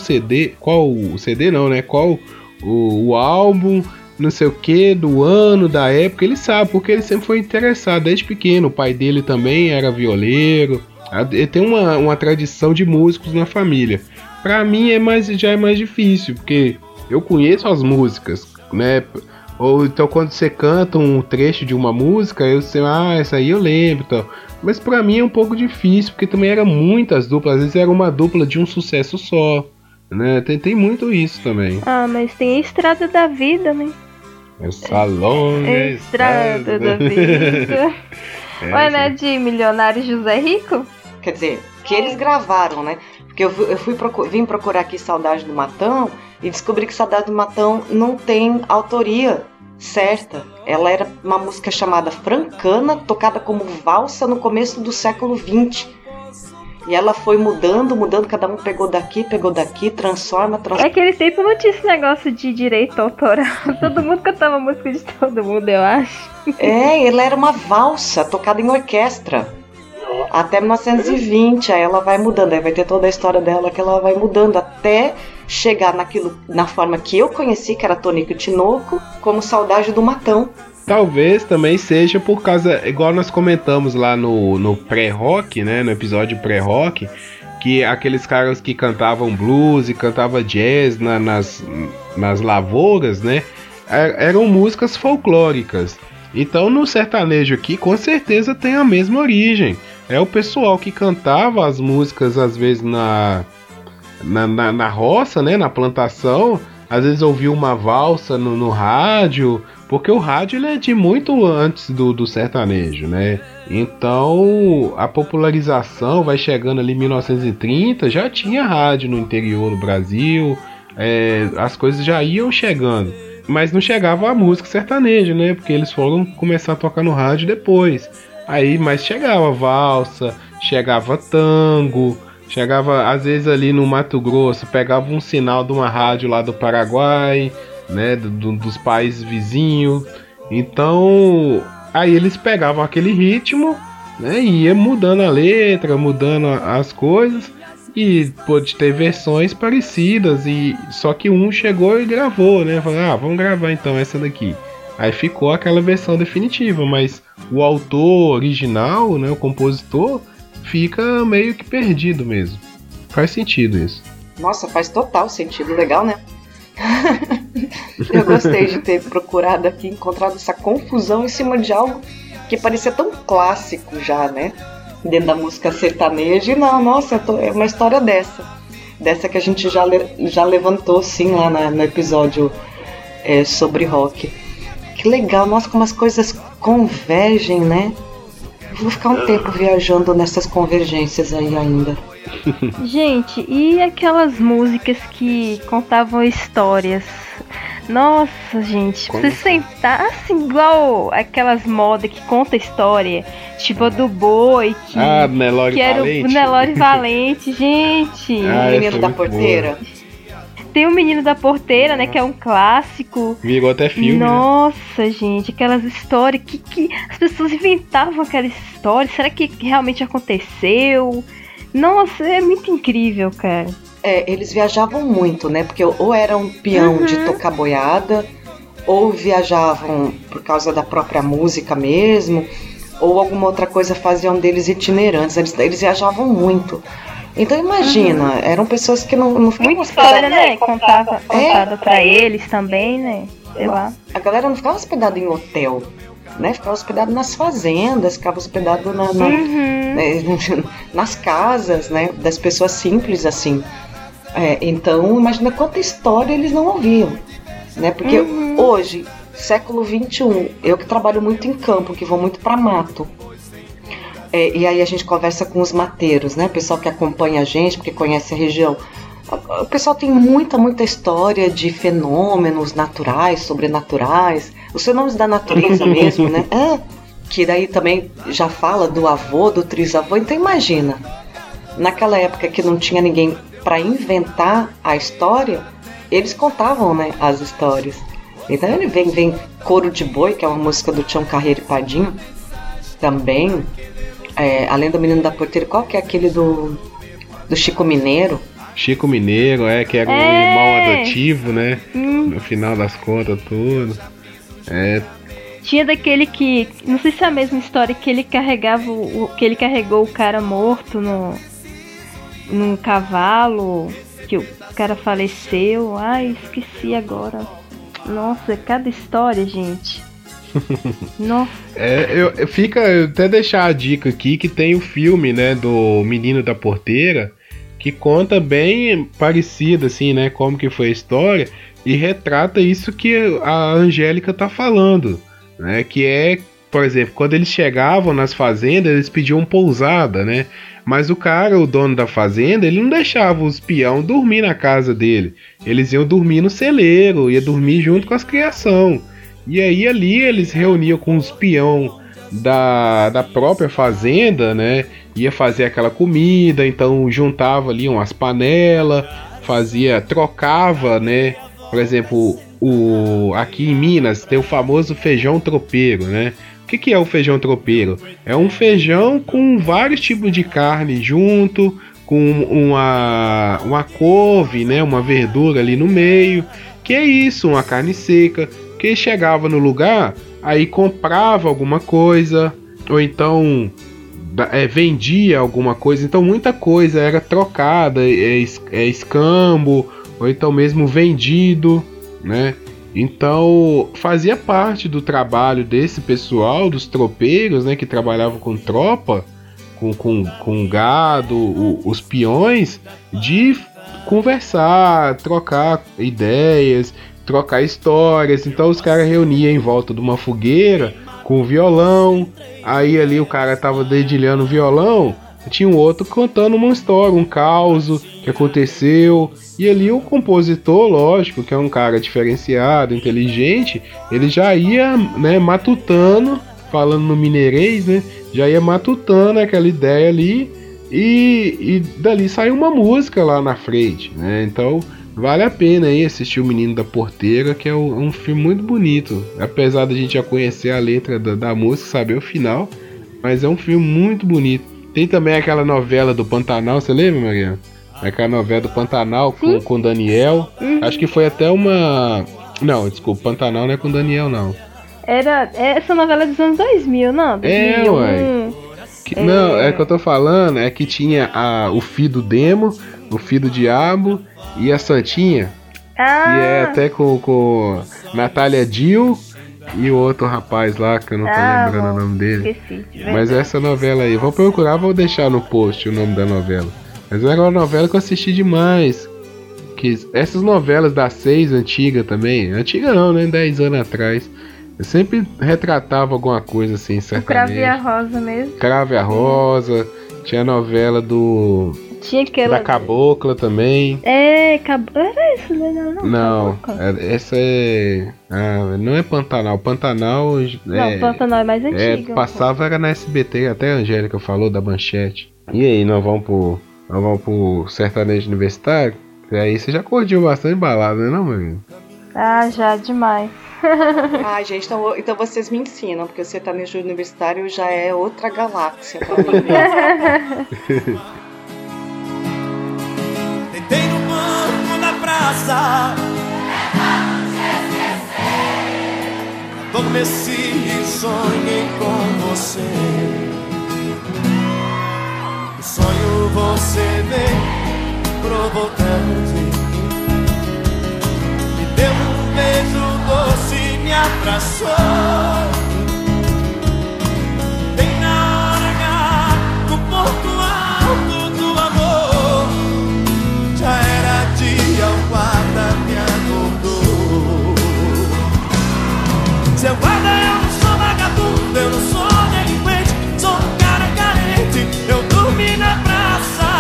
o álbum, não sei o que, do ano, da época, ele sabe, porque ele sempre foi interessado desde pequeno. O pai dele também era violeiro, ele tem uma tradição de músicos na família. Pra mim já é mais difícil, porque eu conheço as músicas, né? Ou então quando você canta um trecho de uma música, eu sei, essa aí eu lembro, então. Mas pra mim é um pouco difícil, porque também eram muitas duplas, às vezes era uma dupla de um sucesso só, né? Tem muito isso também. Ah, mas tem a Estrada da Vida, né? Essa longa Estrada da Vida. Ué, né, de Milionário José Rico? Quer dizer, que eles gravaram, né? Porque eu vim procurar aqui Saudade do Matão e descobri que Saudade do Matão não tem autoria certa. Ela era uma música chamada Francana, tocada como valsa no começo do século XX. E ela foi mudando, cada um pegou daqui, transforma. É que eles sempre não tinham esse negócio de direito autoral. Todo mundo cantava música de todo mundo, eu acho. Ela era uma valsa tocada em orquestra. Até 1920, aí ela vai mudando, aí vai ter toda a história dela que ela vai mudando até chegar na forma que eu conheci, que era Tonico e Tinoco, como Saudade do Matão. Talvez também seja por causa, igual nós comentamos lá no pré-rock, né, no episódio pré-rock, que aqueles caras que cantavam blues e cantavam jazz nas lavouras, né, eram músicas folclóricas. Então no sertanejo aqui com certeza tem a mesma origem. É o pessoal que cantava as músicas às vezes na roça, né, na plantação. Às vezes ouvia uma valsa no rádio, porque o rádio ele é de muito antes do sertanejo, né? Então a popularização vai chegando ali em 1930, já tinha rádio no interior do Brasil, as coisas já iam chegando. Mas não chegava a música sertaneja, né? Porque eles foram começar a tocar no rádio depois. Mas chegava valsa, chegava tango, chegava às vezes ali no Mato Grosso, pegava um sinal de uma rádio lá do Paraguai, né? Dos países vizinhos. Então Aí eles pegavam aquele ritmo, né, e ia mudando a letra, mudando as coisas, e pôde ter versões parecidas, e só que um chegou e gravou, né? Falou, vamos gravar então essa daqui. Aí ficou aquela versão definitiva, mas o autor original, né, o compositor, fica meio que perdido mesmo. Faz sentido isso. Nossa, faz total sentido, legal, né? Eu gostei de ter procurado aqui, encontrado essa confusão em cima de algo que parecia tão clássico já, né? Dentro da música sertaneja. E não, nossa, é uma história dessa que a gente já levantou, sim, lá no episódio sobre rock. Que legal, nossa, como as coisas convergem, né? Vou ficar um tempo viajando nessas convergências aí ainda. Gente, e aquelas músicas que contavam histórias? Nossa, gente, pra você sentar assim, igual aquelas modas que conta história, tipo a do boi, que era o Nelore Valente, gente. O Menino da Porteira. Boa. Tem o Menino da Porteira, né, que é um clássico. Virou até filme. Nossa, né? Gente, aquelas histórias que as pessoas inventavam aquelas histórias. Será que realmente aconteceu? Nossa, é muito incrível, cara. Eles viajavam muito, né? Porque ou era um peão de tocar boiada, ou viajavam por causa da própria música mesmo, ou alguma outra coisa faziam deles itinerantes. Eles viajavam muito. Então imagina, eram pessoas que não ficavam muita história, né? Contada pra eles também, né? Sei lá. A galera não ficava hospedada em hotel, né? Ficava hospedado nas fazendas, ficava hospedado nas casas, né? Das pessoas simples, assim. Então, imagina quanta história eles não ouviam, né? Porque hoje, século XXI, eu que trabalho muito em campo, que vou muito pra mato, e aí a gente conversa com os mateiros, né? O pessoal que acompanha a gente, porque conhece a região. O pessoal tem muita história de fenômenos naturais, sobrenaturais, os fenômenos da natureza mesmo, né? Que daí também já fala do avô, do trisavô. Então imagina, naquela época que não tinha ninguém para inventar a história, eles contavam, né, as histórias. Então ele vem Coro de Boi, que é uma música do Tião Carreiro e Padinho, também. Além do Menino da Porteira, qual que é aquele do Chico Mineiro? Chico Mineiro, que era um irmão adotivo, né? No final das contas, tudo. Tinha daquele que, não sei se é a mesma história, que ele carregou o cara morto num cavalo, que o cara faleceu. Ai, esqueci agora. Nossa, cada história, gente. Nossa. Eu até deixar a dica aqui que tem o filme, né, do Menino da Porteira, que conta bem parecido, assim, né, como que foi a história, e retrata isso que a Angélica tá falando, né, que por exemplo, quando eles chegavam nas fazendas, eles pediam pousada, né, mas o dono da fazenda, ele não deixava os peão dormir na casa dele, eles iam dormir no celeiro, ia dormir junto com as criação. E aí ali eles reuniam com os peão da própria fazenda, né? Ia fazer aquela comida, então juntava ali umas panelas, trocava, né? Por exemplo, aqui em Minas tem o famoso feijão tropeiro, né? O que é o feijão tropeiro? É um feijão com vários tipos de carne junto, com uma couve, né? Uma verdura ali no meio. Que é isso, uma carne seca. Que chegava no lugar, aí comprava alguma coisa, ou então vendia alguma coisa, então muita coisa era trocada, escambo, ou então mesmo vendido, né? Então fazia parte do trabalho desse pessoal, dos tropeiros, né, que trabalhavam com tropa, com gado, os peões, de conversar, trocar ideias, trocar histórias. Então os caras reuniam em volta de uma fogueira com o violão, aí ali o cara tava dedilhando o violão, tinha um outro contando uma história, um caos que aconteceu, e ali o compositor, lógico, que é um cara diferenciado, inteligente, ele já ia, né, matutando, falando no mineirês, né, já ia matutando aquela ideia ali, e dali saiu uma música lá na frente, né? Então vale a pena aí assistir O Menino da Porteira, que é um filme muito bonito. Apesar da gente já conhecer a letra da música, saber o final, mas é um filme muito bonito. Tem também aquela novela do Pantanal, você lembra, Mariana? Aquela novela do Pantanal com Daniel. Acho que foi até uma... Não, desculpa, Pantanal não é com Daniel, não. Era essa novela dos anos 2000, não? 2001. Ué. Não, é que eu tô falando, é que tinha o filho do Demo, o filho do Diabo e a Santinha. Que é até com Natália Dill e o outro rapaz lá, que eu não tô lembrando o nome dele. Esqueci. Mas essa novela aí, vou procurar, vou deixar no post o nome da novela. Mas é uma novela que eu assisti demais. Que essas novelas das 6 antigas também, antiga não, né? 10 anos atrás. Eu sempre retratava alguma coisa assim, sertanejo. O Cravo e a Rosa mesmo. Cravo e a Rosa. Tinha a novela Tinha aquela... da Cabocla também. Era isso, né? Não, essa é... não é Pantanal. Pantanal... Não, Pantanal é mais antiga. Passava, era na SBT, até a Angélica falou da Manchete. E aí, nós vamos pro sertanejo universitário? E aí você já curtiu bastante balada, né, não, meu amigo? Já, demais. Gente, então vocês me ensinam, porque o sertanejo universitário já é outra galáxia pra mim. Deitei no banco da praça, adormeci e sonhei com você. O sonho você veio provocante, me deu um beijo doce, me abraçou. Bem na hora H, no ponto alto do amor, já era dia, o guarda me acordou. Seu guarda, eu não sou vagabundo, eu não sou delinquente, sou um cara carente, eu dormi na praça.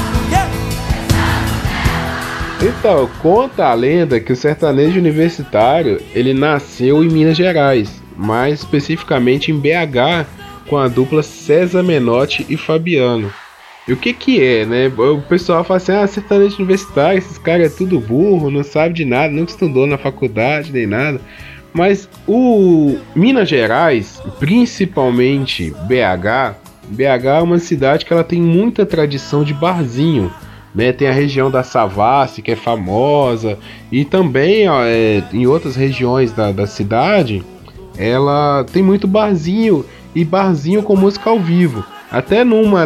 Então, conta a lenda que o sertanejo universitário, ele nasceu em Minas Gerais, mais especificamente em BH, com a dupla César Menotti e Fabiano. E o que é, né? O pessoal fala assim, sertanejo universitário, esses caras é tudo burro, não sabe de nada, nunca estudou na faculdade, nem nada. Mas o Minas Gerais, principalmente BH é uma cidade que ela tem muita tradição de barzinho, né? Tem a região da Savassi, que é famosa, e também em outras regiões da cidade, ela tem muito barzinho, e barzinho com música ao vivo. Até numa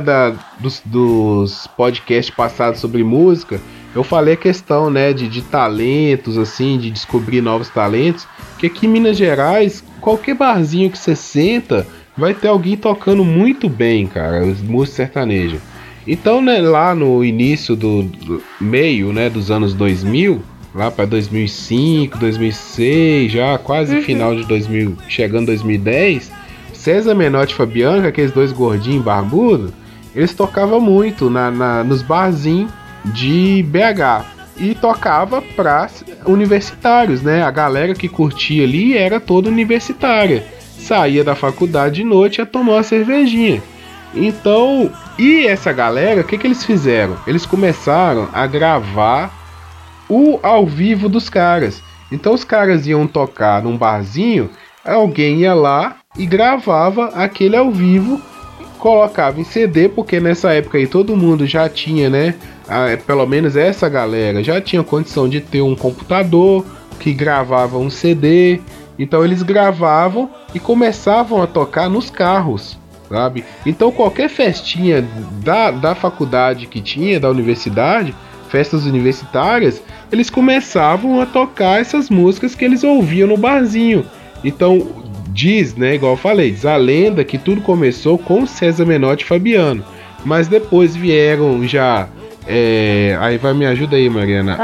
dos podcasts passados sobre música, eu falei a questão, né, de talentos, assim, de descobrir novos talentos, que aqui em Minas Gerais, qualquer barzinho que você senta, vai ter alguém tocando muito bem, cara, música sertaneja. Então, né, lá no início do meio, né, dos anos 2000, lá para 2005, 2006, já quase final de 2000, chegando 2010, César Menotti e Fabiano, aqueles dois gordinhos barbudos, eles tocavam muito nos barzinhos de BH e tocava para universitários, né? A galera que curtia ali era toda universitária, saía da faculdade de noite e ia tomar uma cervejinha. Então, e essa galera, o que eles fizeram? Eles começaram a gravar o ao vivo dos caras. Então os caras iam tocar num barzinho, alguém ia lá e gravava aquele ao vivo, colocava em CD, porque nessa época aí todo mundo já tinha, né? Pelo menos essa galera já tinha condição de ter um computador que gravava um CD. Então eles gravavam e começavam a tocar nos carros, sabe? Então qualquer festinha da faculdade que tinha, da universidade, festas universitárias, eles começavam a tocar essas músicas que eles ouviam no barzinho. Então diz, né, igual eu falei, diz a lenda que tudo começou com César Menotti e Fabiano, mas depois vieram já aí vai, me ajuda aí, Mariana.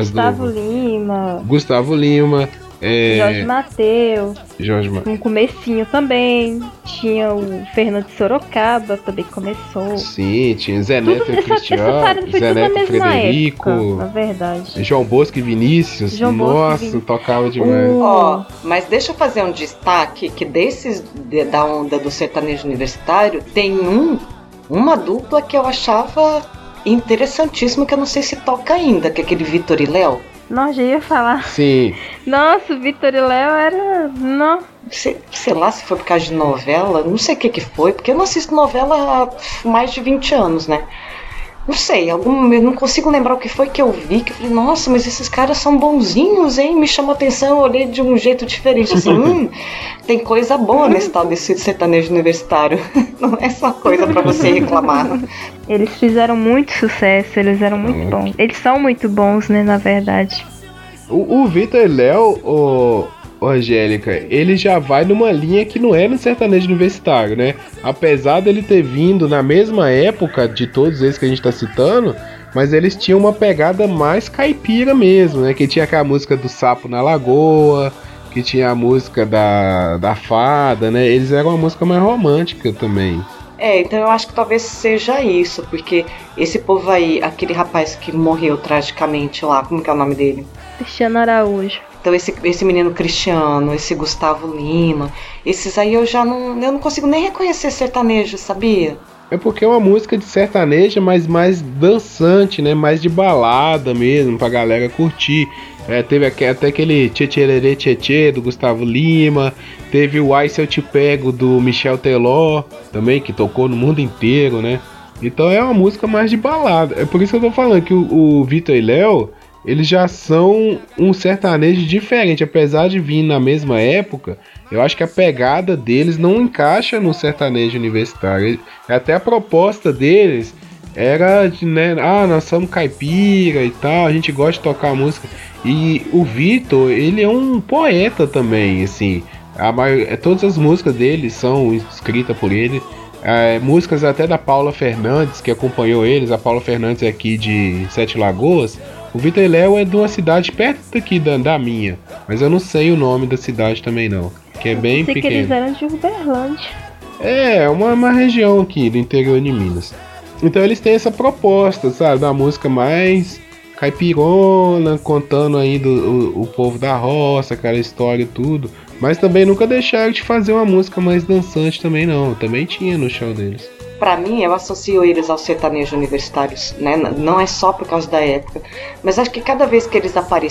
Gustavo Lima, Jorge Mateus, no comecinho também tinha o Fernando de Sorocaba, também começou. Sim, tinha Zé Neto e Cristiano, Zé Neto e Frederico, época, na verdade. João Bosco e Vinícius, nossa, tocava demais. Mas deixa eu fazer um destaque que desses da onda do sertanejo universitário tem uma dupla que eu achava interessantíssimo que eu não sei se toca ainda, que é aquele Vitor e Léo. Nossa, já ia falar. Sim. Nossa, o Vitor e Léo era... Não. Sei lá se foi por causa de novela, não sei o que foi, porque eu não assisto novela há mais de 20 anos, né? Não sei, eu não consigo lembrar o que foi que eu vi, que eu falei, nossa, mas esses caras são bonzinhos, hein? Me chamou a atenção, eu olhei de um jeito diferente, assim, tem coisa boa nesse tal desse sertanejo universitário. Não é só coisa pra você reclamar. Eles fizeram muito sucesso, eles eram muito bons. Eles são muito bons, né, na verdade. O Vitor e Léo, Angélica, ele já vai numa linha que não é no sertanejo universitário, né? Apesar dele ter vindo na mesma época de todos esses que a gente tá citando, mas eles tinham uma pegada mais caipira mesmo, né? Que tinha aquela música do Sapo na Lagoa, que tinha a música da Fada, né? Eles eram uma música mais romântica também. Então eu acho que talvez seja isso, porque esse povo aí, aquele rapaz que morreu tragicamente lá, como que é o nome dele? Cristiano Araújo. Então esse menino Cristiano, esse Gustavo Lima, esses aí eu não consigo nem reconhecer sertanejo, sabia? É porque é uma música de sertaneja, mas mais dançante, né? Mais de balada mesmo, pra galera curtir. Teve até aquele Tchê Tchê do Gustavo Lima. Teve o Ai Se Eu Te Pego do Michel Teló também, que tocou no mundo inteiro, né? Então é uma música mais de balada. É por isso que eu tô falando que o Vitor e Léo, eles já são um sertanejo diferente. Apesar de vir na mesma época, eu acho que a pegada deles não encaixa no sertanejo universitário. Até a proposta deles era de, né, nós somos caipira e tal, a gente gosta de tocar música. E o Vitor, ele é um poeta também, assim. Todas as músicas dele são escritas por ele. Músicas até da Paula Fernandes, que acompanhou eles. A Paula Fernandes é aqui de Sete Lagoas. O Vitor e Léo é de uma cidade perto daqui da minha, mas eu não sei o nome da cidade também não, que é bem pequeno. Que eles eram de Uberlândia. É uma região aqui do interior de Minas. Então eles têm essa proposta, sabe, da música mais caipirona, contando ainda o povo da roça, aquela história e tudo. Mas também nunca deixaram de fazer uma música mais dançante também não, também tinha no show deles. Pra mim, eu associo eles aos sertanejos universitários, né? Não é só por causa da época, mas acho que cada vez que eles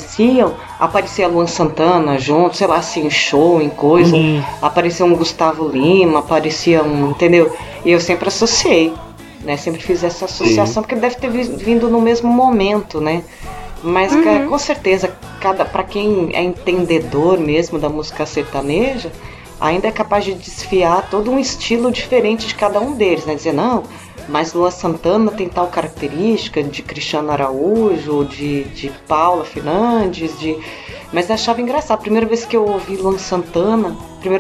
aparecia Luan Santana junto, sei lá, assim, em show, em coisa, aparecia um Gustavo Lima, aparecia entendeu? E eu sempre associei, né? Sempre fiz essa associação, porque deve ter vindo no mesmo momento, né? Mas com certeza, pra quem é entendedor mesmo da música sertaneja, ainda é capaz de desfiar todo um estilo diferente de cada um deles, né? Dizer, não, mas Luan Santana tem tal característica de Cristiano Araújo, de Paula Fernandes, mas eu achava engraçado. A primeira vez que eu ouvi Luan Santana,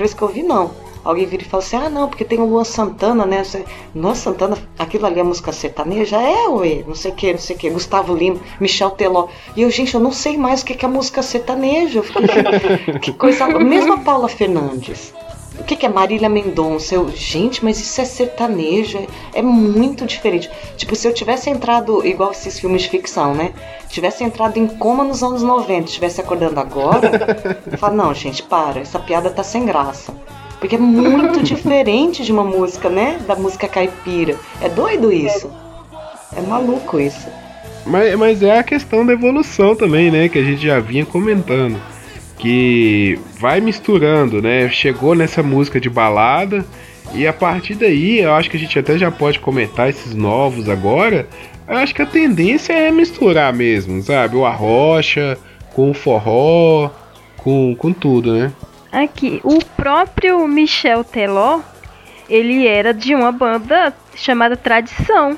alguém vira e fala assim, não, porque tem o Luan Santana, né? Luan Santana, aquilo ali é música sertaneja? Não sei o que, Gustavo Lima, Michel Teló. E eu, gente, eu não sei mais o que é música sertaneja. Que coisa, mesmo a Paula Fernandes. O que é Marília Mendonça? Gente, mas isso é sertanejo, é muito diferente. Tipo, se eu tivesse entrado, igual esses filmes de ficção, né? Tivesse entrado em coma nos anos 90, estivesse acordando agora, eu falo, não, gente, para, essa piada tá sem graça. Porque é muito diferente de uma música, né? Da música caipira. É doido isso. É maluco isso. Mas é a questão da evolução também, né? Que a gente já vinha comentando. Que vai misturando, né? Chegou nessa música de balada. E a partir daí, eu acho que a gente até já pode comentar esses novos agora. Eu acho que a tendência é misturar mesmo, sabe? O arrocha com o forró, com tudo, né? Aqui, o próprio Michel Teló, ele era de uma banda chamada Tradição.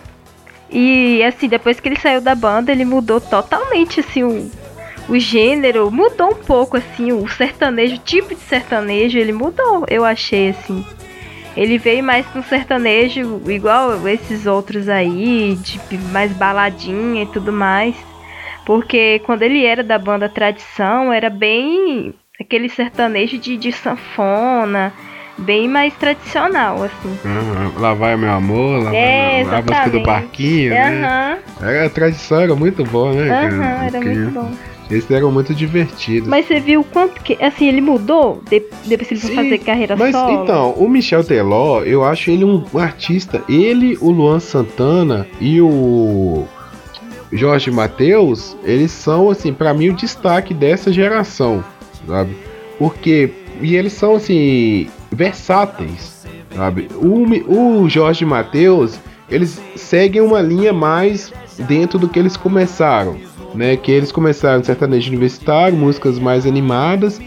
E assim, depois que ele saiu da banda, ele mudou totalmente assim, o gênero, mudou um pouco assim, o sertanejo, o tipo de sertanejo, ele mudou, eu achei assim. Ele veio mais pro sertanejo igual esses outros aí, de mais baladinha e tudo mais. Porque quando ele era da banda Tradição, era bem aquele sertanejo de sanfona, bem mais tradicional, assim. Lá vai meu amor, lá vai a música do barquinho, né? A tradição era muito boa, né? Era muito bom. Esses eram muito divertidos. Mas você viu quanto que, assim, ele mudou depois que ele foi fazer carreira mas, solo? Então, o Michel Teló, eu acho ele um artista. Ele, o Luan Santana e o Jorge Mateus, eles são, assim, pra mim, o destaque dessa geração, sabe? Porque, e eles são, assim, versáteis, sabe? O Jorge Mateus, eles seguem uma linha mais dentro do que eles começaram, né? Que eles começaram sertanejo universitário, músicas mais animadas,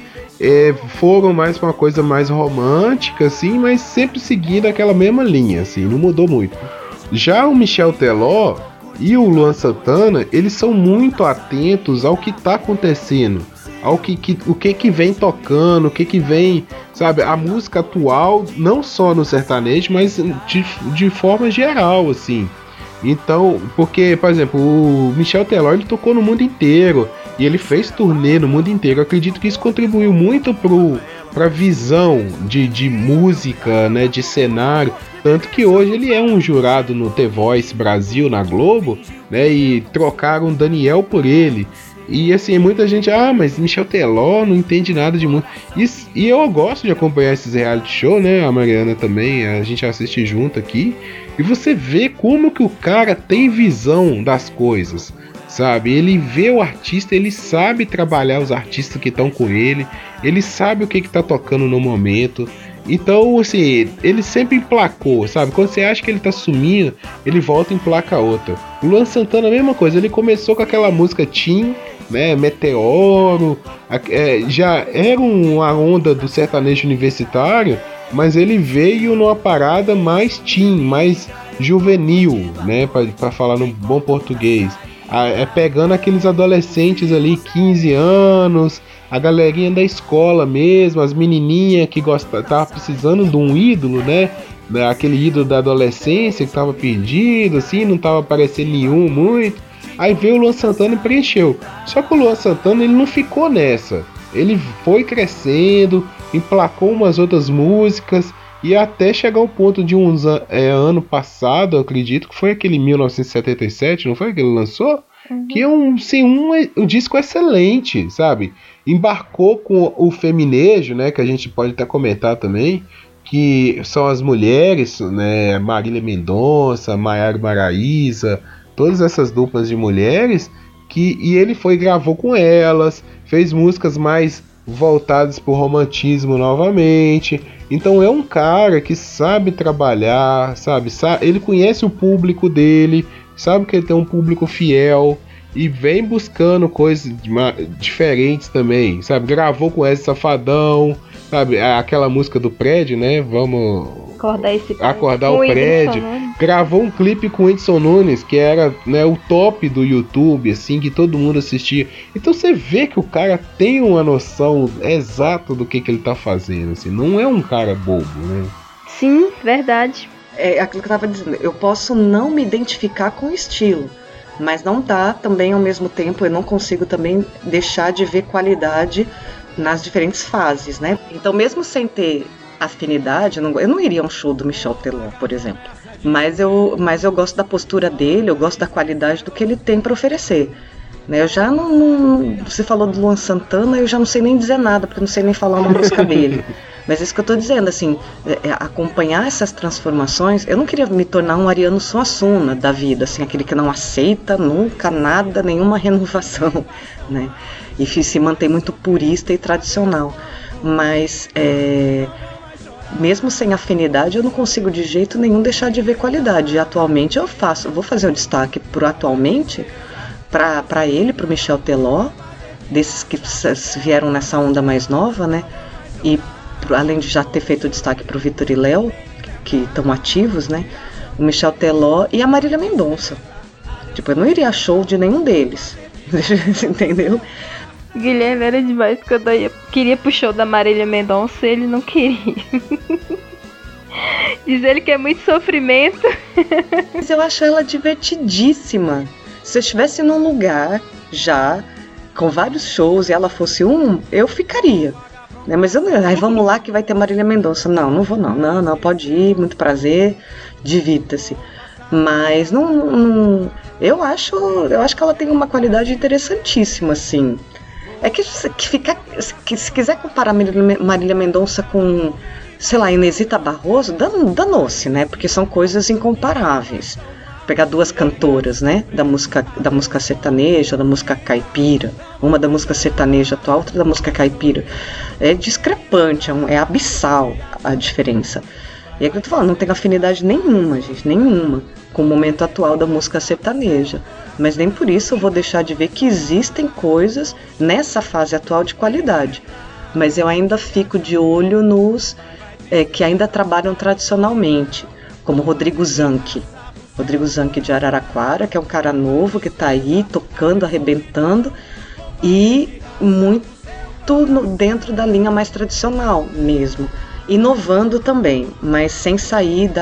foram mais pra uma coisa mais romântica, assim, mas sempre seguindo aquela mesma linha, assim, não mudou muito. Já o Michel Teló e o Luan Santana, eles são muito atentos ao que tá acontecendo, ao o que vem tocando, o que vem, sabe, a música atual, não só no sertanejo, mas de forma geral, assim. Então, porque, por exemplo, o Michel Teló, ele tocou no mundo inteiro, e ele fez turnê no mundo inteiro. Eu acredito que isso contribuiu muito pra visão de música, né, de cenário. Tanto que hoje ele é um jurado no The Voice Brasil, na Globo, né, e trocaram Daniel por ele. E assim, muita gente, mas Michel Teló não entende nada de música. E eu gosto de acompanhar esses reality show, né, a Mariana também, a gente assiste junto aqui. E você vê como que o cara tem visão das coisas, sabe? Ele vê o artista, ele sabe trabalhar os artistas que estão com ele sabe o que tá tocando no momento. Então, assim, ele sempre emplacou, sabe? Quando você acha que ele tá sumindo, ele volta e emplaca outra. O Luan Santana, a mesma coisa, ele começou com aquela música Tim, né, Meteoro, já era uma onda do sertanejo universitário, mas ele veio numa parada mais teen, mais juvenil, né, pra falar no bom português. Pegando aqueles adolescentes ali, 15 anos, a galerinha da escola mesmo, as menininhas que tava precisando de um ídolo, né? Aquele ídolo da adolescência que tava perdido, assim, não tava aparecendo nenhum muito. Aí veio o Luan Santana e preencheu. Só que o Luan Santana, ele não ficou nessa. Ele foi crescendo, emplacou umas outras músicas, e até chegar ao ponto de ano passado, eu acredito que foi aquele 1977, não foi que ele lançou? Uhum. Que é um disco excelente, sabe? Embarcou com o feminejo, né? Que a gente pode até comentar também, que são as mulheres, né? Marília Mendonça, Maiara Maraíza, todas essas duplas de mulheres, e ele foi e gravou com elas, fez músicas mais voltadas para o romantismo novamente. Então é um cara que sabe trabalhar, sabe? Ele conhece o público dele, sabe que ele tem um público fiel e vem buscando coisas diferentes também, sabe? Gravou com esse Safadão, sabe? Aquela música do prédio, né? Vamos acordar o prédio. Gravou um clipe com o Whindersson Nunes, que era, né, o top do YouTube, assim, que todo mundo assistia. Então você vê que o cara tem uma noção exata do que ele tá fazendo, assim. Não é um cara bobo, né? Sim, verdade. É aquilo que eu tava dizendo. Eu posso não me identificar com o estilo, mas não dá também, ao mesmo tempo, eu não consigo também deixar de ver qualidade nas diferentes fases, né? Então, mesmo sem ter afinidade, eu não iria a um show do Michel Teló, por exemplo. Mas eu gosto da postura dele, eu gosto da qualidade do que ele tem para oferecer. Né? Eu já não. Você falou do Luan Santana, eu já não sei nem dizer nada, porque eu não sei nem falar uma música dele. Mas é isso que eu tô dizendo, assim, acompanhar essas transformações, eu não queria me tornar um Ariano Suassuna da vida, assim, aquele que não aceita nunca nada, nenhuma renovação, né? E se mantém muito purista e tradicional. Mas, mesmo sem afinidade, eu não consigo de jeito nenhum deixar de ver qualidade. E atualmente eu vou fazer um destaque pro atualmente, para ele, pro Michel Teló, desses que vieram nessa onda mais nova, né? E além de já ter feito o destaque pro Vitor e Léo, que estão ativos, né? O Michel Teló e a Marília Mendonça. Tipo, eu não iria a show de nenhum deles. Entendeu? Guilherme era demais quando eu queria pro show da Marília Mendonça, ele não queria. Diz ele que é muito sofrimento. Mas eu acho ela divertidíssima. Se eu estivesse num lugar já com vários shows e ela fosse eu ficaria. Né? Mas eu não. Vamos lá que vai ter Marília Mendonça. Não vou não. Não, pode ir, muito prazer, divirta-se. Mas não. Eu acho que ela tem uma qualidade interessantíssima, assim. É que se quiser comparar Marília Mendonça com, sei lá, Inesita Barroso, danou-se, né? Porque são coisas incomparáveis. Pegar duas cantoras, né? Da música sertaneja, da música caipira. Uma da música sertaneja atual, outra da música caipira. É discrepante, é abissal a diferença. E é que eu tô falando, não tem afinidade nenhuma, gente, nenhuma, com o momento atual da música sertaneja. Mas nem por isso eu vou deixar de ver que existem coisas nessa fase atual de qualidade. Mas eu ainda fico de olho nos que ainda trabalham tradicionalmente, como Rodrigo Zanchi de Araraquara, que é um cara novo que está aí tocando, arrebentando, e muito dentro da linha mais tradicional mesmo, inovando também, mas sem sair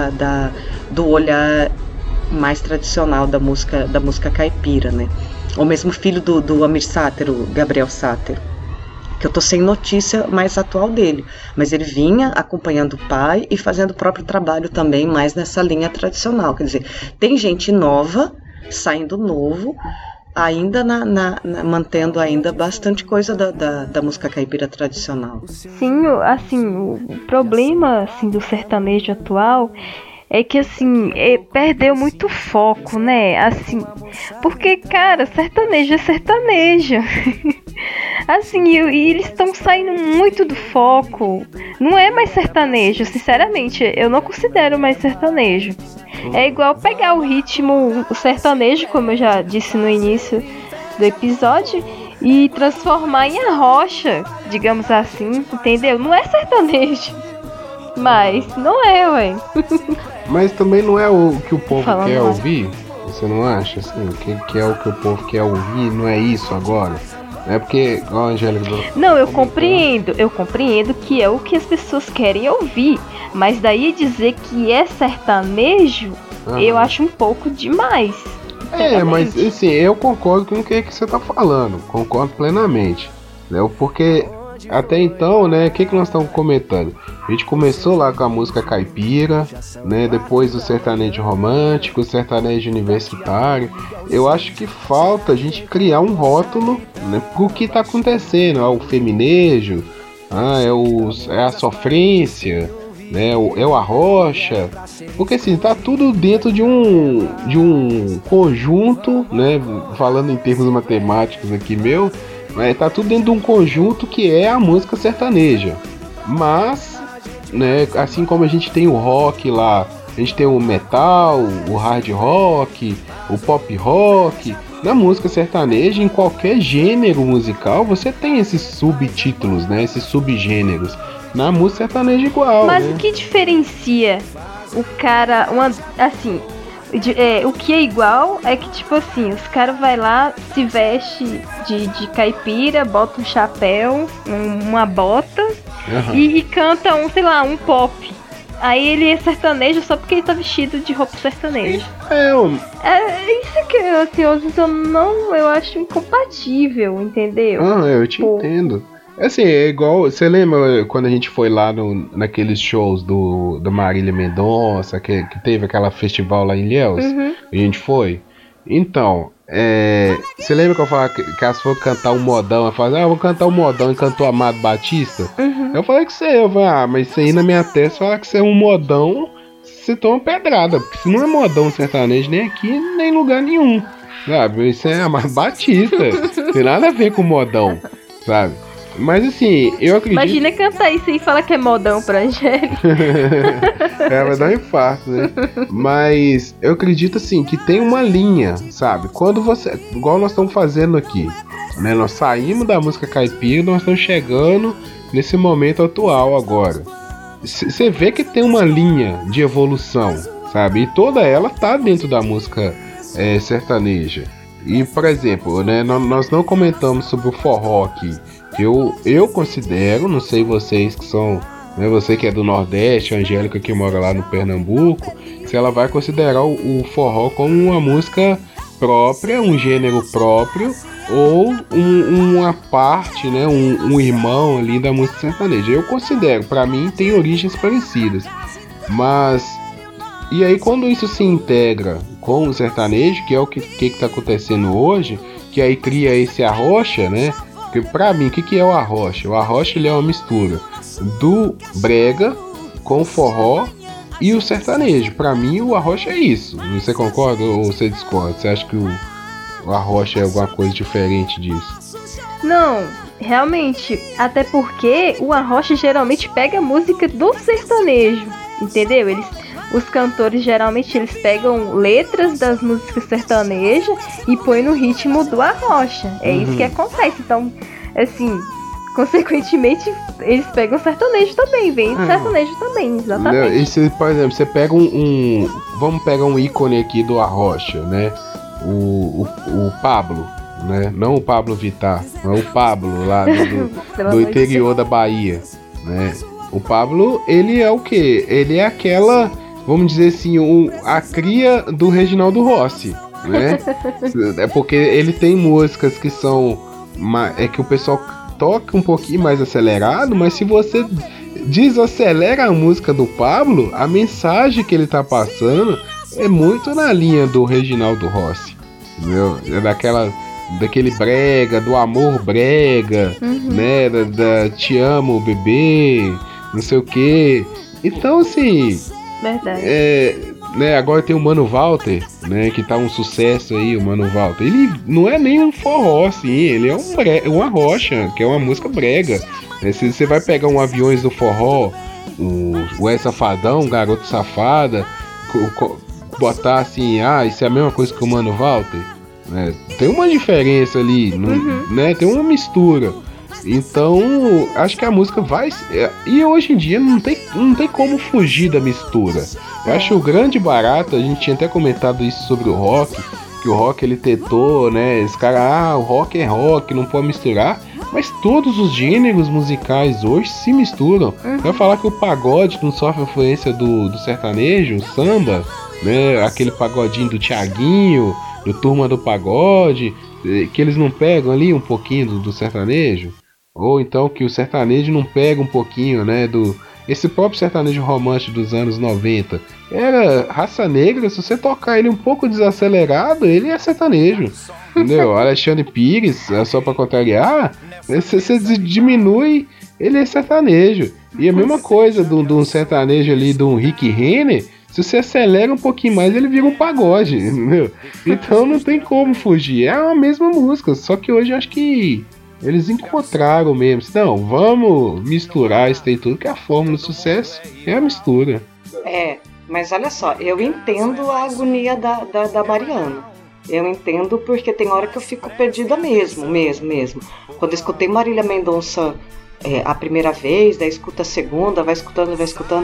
do olhar mais tradicional da música caipira, né? Ou mesmo filho do Amir Sáter, o Gabriel Sáter, que eu tô sem notícia mais atual dele, mas ele vinha acompanhando o pai e fazendo o próprio trabalho também mais nessa linha tradicional. Quer dizer, tem gente nova, saindo novo, ainda mantendo ainda bastante coisa da música caipira tradicional. Sim, assim, o problema assim, do sertanejo atual é que, assim, perdeu muito foco, né? Assim, porque, cara, sertanejo é sertanejo. Assim, e eles estão saindo muito do foco. Não é mais sertanejo, sinceramente. Eu não considero mais sertanejo. É igual pegar o ritmo, o sertanejo, como eu já disse no início do episódio, e transformar em arrocha, digamos assim, entendeu? Não é sertanejo. Mas não é, ué. Mas também não é o que o povo quer ouvir? Você não acha? Assim, que é o que o povo quer ouvir? Não é isso agora? Não é porque, igual a Angélica... Não, eu compreendo que é o que as pessoas querem ouvir. Mas daí dizer que é sertanejo, eu acho um pouco demais. Mas assim, eu concordo com o que você tá falando. Concordo plenamente. Né? Porque... Até então, né, o que nós estamos comentando? A gente começou lá com a música caipira, né, depois o sertanejo romântico, o sertanejo universitário. Eu acho que falta a gente criar um rótulo, né, pro que está acontecendo. O feminejo, é a sofrência, né, é o arrocha. Porque assim, tá tudo dentro de um conjunto, né, falando em termos matemáticos aqui meu, tá tudo dentro de um conjunto que é a música sertaneja. Mas, né, assim como a gente tem o rock lá, a gente tem o metal, o hard rock, o pop rock. Na música sertaneja, em qualquer gênero musical, você tem esses subtítulos, né, esses subgêneros. Na música sertaneja igual. Mas né? O que diferencia o cara, assim... o que é igual é que, tipo assim, os caras vai lá, se veste de caipira, bota um chapéu, uma bota e canta um pop. Aí ele é sertanejo só porque ele tá vestido de roupa sertaneja. Isso que assim, eu acho incompatível, entendeu? Eu te entendo. Assim, é igual, você lembra quando a gente foi lá naqueles shows do Marília Mendonça, que teve aquela festival lá em Ilhéus? A gente foi? Então, você lembra que eu falava que elas foram cantar um modão? Eu falei, vou cantar um modão, e cantou Amado Batista? Eu falei que mas isso aí na minha testa, falar que você é um modão, você toma pedrada, porque se não é modão sertanejo nem aqui, nem em lugar nenhum, sabe? Isso é Amado Batista, tem nada a ver com modão, sabe? Mas assim, eu acredito... Imagina cantar isso e falar que é modão pra Angélica. Vai dar um infarto, né? Mas eu acredito assim, que tem uma linha, sabe? Quando você... Igual nós estamos fazendo aqui, né? Nós saímos da música caipira, nós estamos chegando nesse momento atual agora. Você vê que tem uma linha de evolução, sabe? E toda ela tá dentro da música sertaneja. E, por exemplo, né? Nós não comentamos sobre o forró aqui. Eu considero, não sei vocês que são, né, você que é do Nordeste, a Angélica que mora lá no Pernambuco, se ela vai considerar o forró como uma música própria, um gênero próprio, ou uma parte, né, um irmão ali da música sertaneja. Eu considero, pra mim tem origens parecidas, mas e aí quando isso se integra com o sertanejo, que é o que tá acontecendo hoje, que aí cria esse arrocha, né? Porque pra mim, o que é o arrocha? O arrocha ele é uma mistura do brega com o forró e o sertanejo. Pra mim, o arrocha é isso. Você concorda ou você discorda? Você acha que o arrocha é alguma coisa diferente disso? Não, realmente. Até porque o arrocha geralmente pega a música do sertanejo. Entendeu? Os cantores geralmente eles pegam letras das músicas sertanejas e põem no ritmo do arrocha. É isso que acontece. Então, assim, consequentemente, eles pegam sertanejo também, vem do sertanejo também, exatamente. E se, por exemplo, você pega vamos pegar um ícone aqui do arrocha, né? O Pablo, né? Não o Pablo Vittar, mas o Pablo lá do interior da Bahia, né? O Pablo, ele é o quê? Ele é aquela, vamos dizer assim, a cria do Reginaldo Rossi, né? É porque ele tem músicas que são... É que o pessoal toca um pouquinho mais acelerado, mas se você desacelera a música do Pablo, a mensagem que ele tá passando é muito na linha do Reginaldo Rossi, entendeu? É daquele brega, do amor brega, né? Da te amo, bebê, não sei o que. Então, assim... Verdade. Né, agora tem o Mano Walter, né? Que tá um sucesso aí, o Mano Walter. Ele não é nem um forró, assim. Ele é uma rocha, que é uma música brega. Se você vai pegar um Aviões do Forró, o Safadão, Garoto Safada, botar assim, isso é a mesma coisa que o Mano Walter, né? Tem uma diferença ali, né? Tem uma mistura. Então, acho que a música vai... E hoje em dia não tem como fugir da mistura. Eu acho o grande barato, a gente tinha até comentado isso sobre o rock, que o rock ele tentou, né? Esse cara, o rock é rock, não pode misturar. Mas todos os gêneros musicais hoje se misturam. Vai falar que o pagode não sofre influência do sertanejo, o samba, né? Aquele pagodinho do Thiaguinho, do Turma do Pagode, que eles não pegam ali um pouquinho do sertanejo. Ou então que o sertanejo não pega um pouquinho, né, esse próprio sertanejo romântico dos anos 90. Era Raça Negra, se você tocar ele um pouco desacelerado, ele é sertanejo, entendeu? Alexandre Pires, só pra contrariar, você diminui, ele é sertanejo. E a mesma coisa de um sertanejo ali, de um Rick Renner, se você acelera um pouquinho mais, ele vira um pagode, entendeu? Então não tem como fugir, é a mesma música, só que hoje eu acho que eles encontraram mesmo. Não, vamos misturar isso aí tudo, que a fórmula do sucesso é a mistura. Mas olha só, eu entendo a agonia da Mariana. Eu entendo porque tem hora que eu fico perdida mesmo. Quando eu escutei Marília Mendonça a primeira vez, daí escuta a segunda, vai escutando,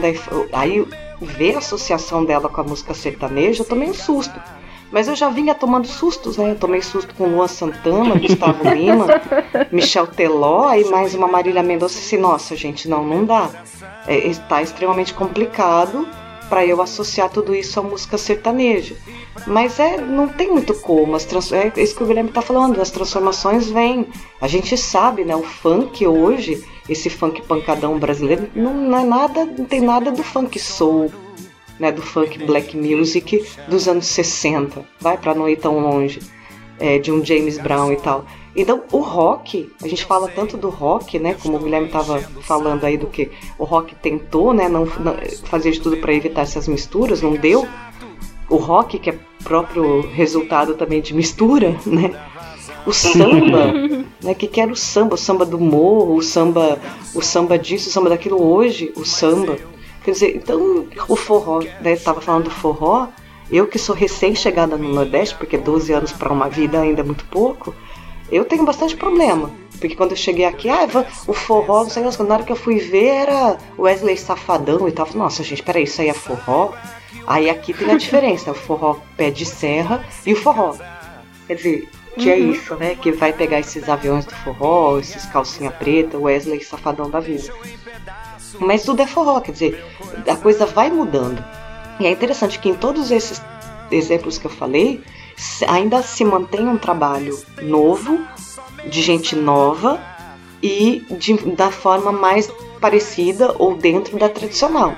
aí ver a associação dela com a música sertaneja, eu tomei um susto. Mas eu já vinha tomando sustos, né? Eu tomei susto com Luan Santana, Gustavo Lima, Michel Teló, aí mais uma Marília Mendonça. Assim, nossa, gente, não dá. Está extremamente complicado para eu associar tudo isso à música sertaneja. Mas não tem muito como. É isso que o Guilherme está falando, as transformações vêm. A gente sabe, né? O funk hoje, esse funk pancadão brasileiro, não tem nada do funk soul, né, do funk black music dos anos 60, vai para não ir tão longe, de um James Brown e tal. Então o rock, a gente fala tanto do rock, né, como o Guilherme estava falando aí, do que o rock tentou, né, não fazer de tudo para evitar essas misturas, não deu. O rock, que é próprio resultado também de mistura, né. O samba, né, que era o samba do morro, o samba disso, o samba daquilo. Hoje o samba, quer dizer, então o forró, né, estava falando do forró, eu que sou recém-chegada no Nordeste, porque 12 anos para uma vida ainda é muito pouco, eu tenho bastante problema, porque quando eu cheguei aqui, o forró, não sei o que, na hora que eu fui ver era Wesley Safadão e tal, nossa gente, peraí, isso aí é forró? Aí aqui tem a diferença, o forró pé de serra e o forró, quer dizer, que é isso, né, que vai pegar esses aviões do forró, esses calcinha preta, Wesley Safadão da vida. Mas tudo é forró, quer dizer, a coisa vai mudando. E é interessante que em todos esses exemplos que eu falei, ainda se mantém um trabalho novo, de gente nova e da forma mais parecida ou dentro da tradicional,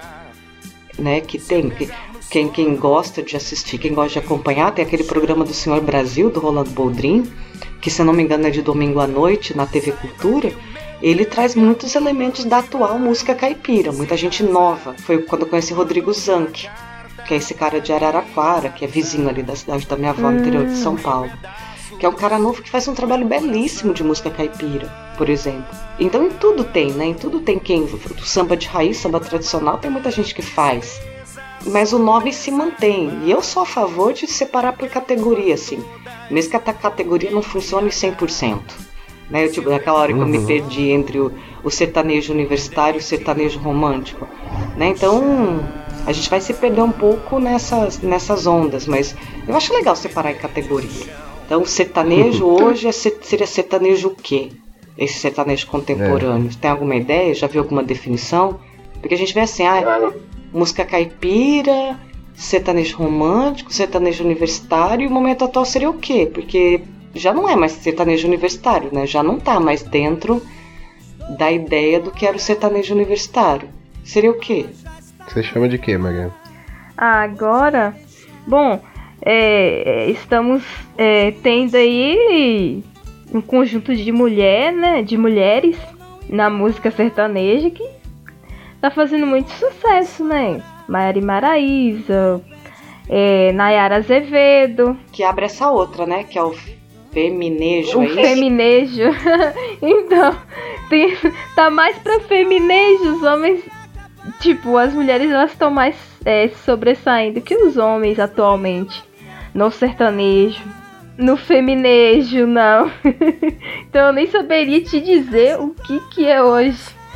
né? Que tem quem gosta de assistir, quem gosta de acompanhar, tem aquele programa do Senhor Brasil, do Rolando Boldrin, que se eu não me engano é de domingo à noite na TV Cultura, ele traz muitos elementos da atual música caipira, muita gente nova. Foi quando eu conheci Rodrigo Zanck, que é esse cara de Araraquara, que é vizinho ali da cidade da minha avó, no interior de São Paulo. Que é um cara novo que faz um trabalho belíssimo de música caipira, por exemplo. Então em tudo tem, né? Em tudo tem quem... O samba de raiz, samba tradicional, tem muita gente que faz. Mas o nome se mantém. E eu sou a favor de separar por categoria, assim. Mesmo que a categoria não funcione 100%. Né? Tipo, naquela hora que eu me perdi entre o sertanejo universitário e o sertanejo romântico. Né? Então, a gente vai se perder um pouco nessas ondas. Mas eu acho legal separar em categoria. Então, sertanejo hoje seria sertanejo o quê? Esse sertanejo contemporâneo. Tem alguma ideia? Já viu alguma definição? Porque a gente vê assim, música caipira, sertanejo romântico, sertanejo universitário, e o momento atual seria o quê? Porque já não é mais sertanejo universitário, né? Já não está mais dentro da ideia do que era o sertanejo universitário. Seria o quê? Você chama de quê, Mariana? Agora, bom, estamos tendo aí um conjunto de mulheres na música sertaneja que tá fazendo muito sucesso, né? Maiara Maraíza, Nayara Azevedo. Que abre essa outra, né? Que é o feminejo, o feminejo. Então, tá mais pra feminejo. Os homens, tipo, as mulheres elas estão mais sobressaindo que os homens atualmente. No sertanejo, no feminejo, não. Então eu nem saberia te dizer o que é hoje.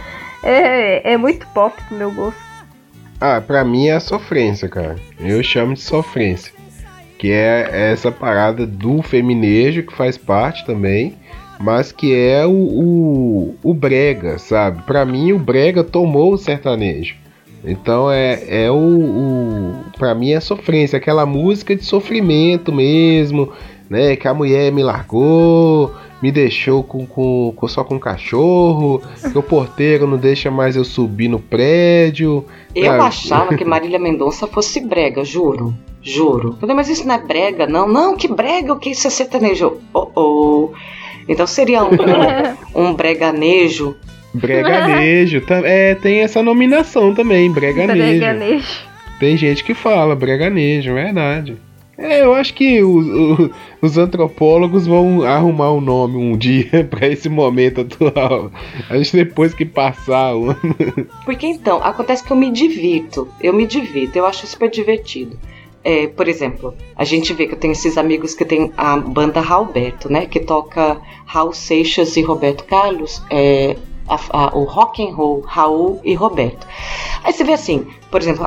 É muito pop pro meu gosto. Pra mim é a sofrência, cara. Eu chamo de sofrência. Que é essa parada do feminejo, que faz parte também, mas que é o brega, sabe? Pra mim o brega tomou o sertanejo. Então pra mim é sofrência, aquela música de sofrimento mesmo, né? Que a mulher me largou, me deixou só com cachorro, que o porteiro não deixa mais eu subir no prédio. Eu achava que Marília Mendonça fosse brega, juro. Falei, mas isso não é brega, não? Não, que brega, o que isso é sertanejo? Então seria um breganejo. Breganejo, tem essa nominação também, breganejo. Tem gente que fala breganejo, verdade. Eu acho que os antropólogos vão arrumar um nome um dia pra esse momento atual. A gente depois que passar o ano. Porque então, acontece que eu me divirto, eu acho super divertido. Por exemplo, a gente vê que eu tenho esses amigos que tem a banda Raulberto, né? Que toca Raul Seixas e Roberto Carlos, o rock and roll, Raul e Roberto. Aí você vê assim, por exemplo,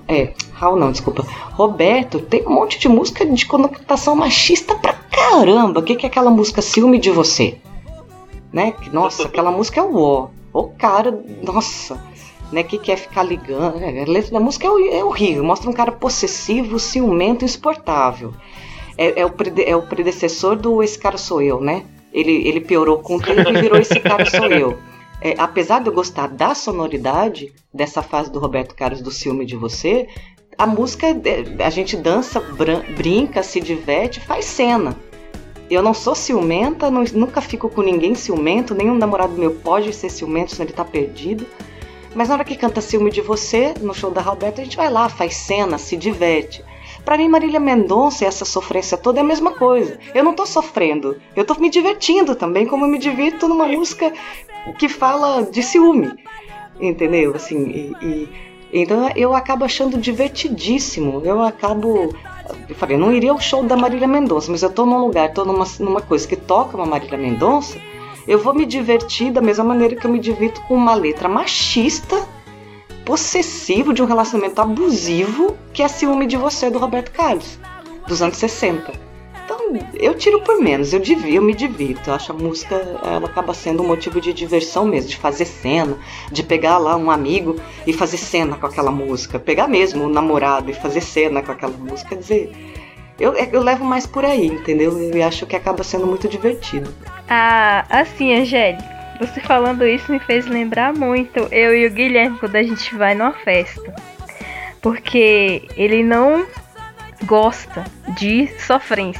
Roberto tem um monte de música de conotação machista pra caramba. O que é aquela música Ciúme de Você? Né? Nossa, aquela música é o cara, nossa, né? Que é ficar ligando. A letra da música é horrível, mostra um cara possessivo, ciumento, insuportável. É o predecessor do Esse Cara Sou Eu, né? Ele piorou com o tempo e virou Esse Cara Sou Eu. Apesar de eu gostar da sonoridade dessa fase do Roberto Carlos, do Ciúme de Você, a música, a gente dança, brinca, se diverte, faz cena. Eu não sou ciumenta, nunca fico com ninguém ciumento, nenhum namorado meu pode ser ciumento, senão ele tá perdido. Mas na hora que canta Ciúme de Você, no show da Roberto, a gente vai lá, faz cena, se diverte. Pra mim, Marília Mendonça e essa sofrência toda é a mesma coisa. Eu não tô sofrendo, eu tô me divertindo também, como eu me divirto numa música que fala de ciúme, entendeu? Assim, então eu acabo achando divertidíssimo. Eu falei, não iria ao show da Marília Mendonça, mas eu tô num lugar, tô numa coisa que toca uma Marília Mendonça, eu vou me divertir da mesma maneira que eu me divirto com uma letra machista, possessivo, de um relacionamento abusivo, que é Ciúme de Você, do Roberto Carlos, dos anos 60. Então, eu tiro por menos, eu me divirto. Eu acho a música, ela acaba sendo um motivo de diversão mesmo, de fazer cena, de pegar lá um amigo e fazer cena com aquela música, pegar mesmo um namorado e fazer cena com aquela música. Quer dizer, eu levo mais por aí, entendeu? Eu acho que acaba sendo muito divertido. Assim, Angélica, você falando isso me fez lembrar muito eu e o Guilherme quando a gente vai numa festa. Porque ele não gosta de sofrência,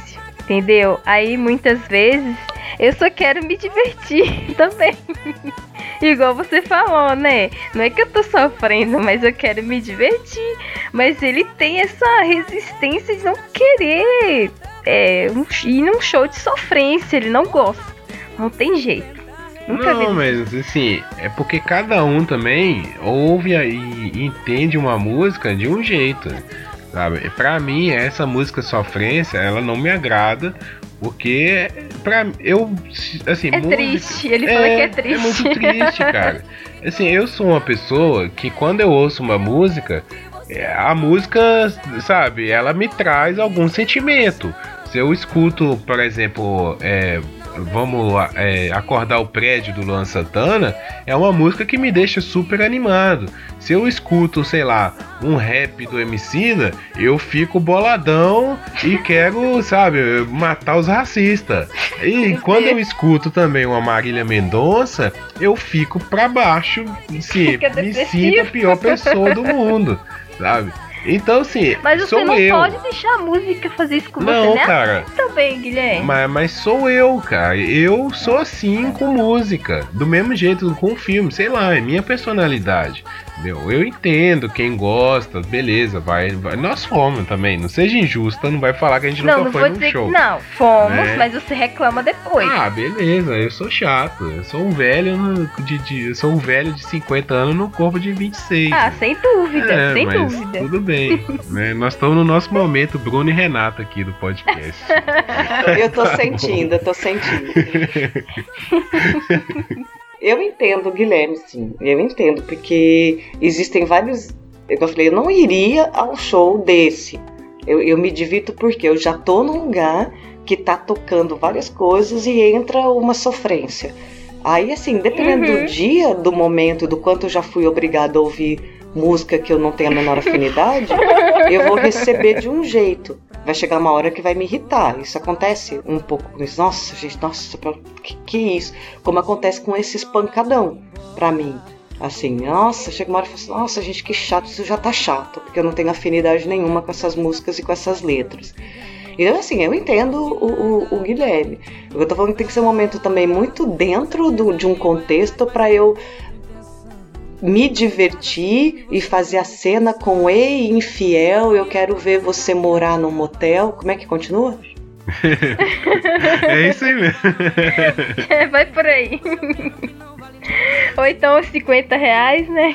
entendeu? Aí muitas vezes eu só quero me divertir também. Igual você falou, né? Não é que eu tô sofrendo, mas eu quero me divertir. Mas ele tem essa resistência de não querer ir num show de sofrência. Ele não gosta. Não tem jeito. Nunca vi. Não, mas assim, é porque cada um também ouve e entende uma música de um jeito, sabe? Pra mim, essa música Sofrência, ela não me agrada, porque assim, é música, triste, ele fala que é triste. É muito triste, cara. Assim, eu sou uma pessoa que quando eu ouço uma música, a música, sabe, ela me traz algum sentimento. Se eu escuto, por exemplo, Vamos Acordar o Prédio do Luan Santana, é uma música que me deixa super animado. Se eu escuto, sei lá, um rap do Emicida, eu fico boladão e quero, sabe, matar os racistas. E quando eu escuto também uma Marília Mendonça, eu fico pra baixo, assim, me sinto a pior pessoa do mundo, sabe? Então, assim, mas você sou não eu. Pode deixar a música fazer isso com não, você, né? Cara. Também, Guilherme. Mas sou eu, cara. Eu sou assim com música. Do mesmo jeito com filme. Sei lá, é minha personalidade. Eu entendo quem gosta, beleza, vai. Nós fomos também. Não seja injusta, não vai falar que a gente nunca foi num show. Não, fomos, né? Mas você reclama depois. Ah, beleza, eu sou chato. Eu sou um velho eu sou um velho de 50 anos no corpo de 26. Ah, sem dúvida, sem mas dúvida. Tudo bem, né? Nós estamos no nosso momento Bruno e Renato aqui do podcast. Eu tô sentindo. Eu entendo, Guilherme, sim. Eu entendo, porque existem vários... Eu falei, eu não iria a um show desse. Eu me divirto porque eu já tô num lugar que tá tocando várias coisas e entra uma sofrência. Aí, assim, dependendo do dia, do momento, do quanto eu já fui obrigada a ouvir música que eu não tenho a menor afinidade, eu vou receber de um jeito. Vai chegar uma hora que vai me irritar. Isso acontece um pouco com isso. Nossa, gente, que isso? Como acontece com esses pancadão, pra mim. Assim, nossa, chega uma hora e fala assim, nossa, gente, que chato, isso já tá chato, porque eu não tenho afinidade nenhuma com essas músicas e com essas letras. Então, assim, eu entendo o Guilherme. Eu tô falando que tem que ser um momento também muito dentro de um contexto pra eu me divertir e fazer a cena com ei, infiel, eu quero ver você morar num motel. Como é que continua? É isso aí mesmo. Vai por aí. Ou então R$50, né?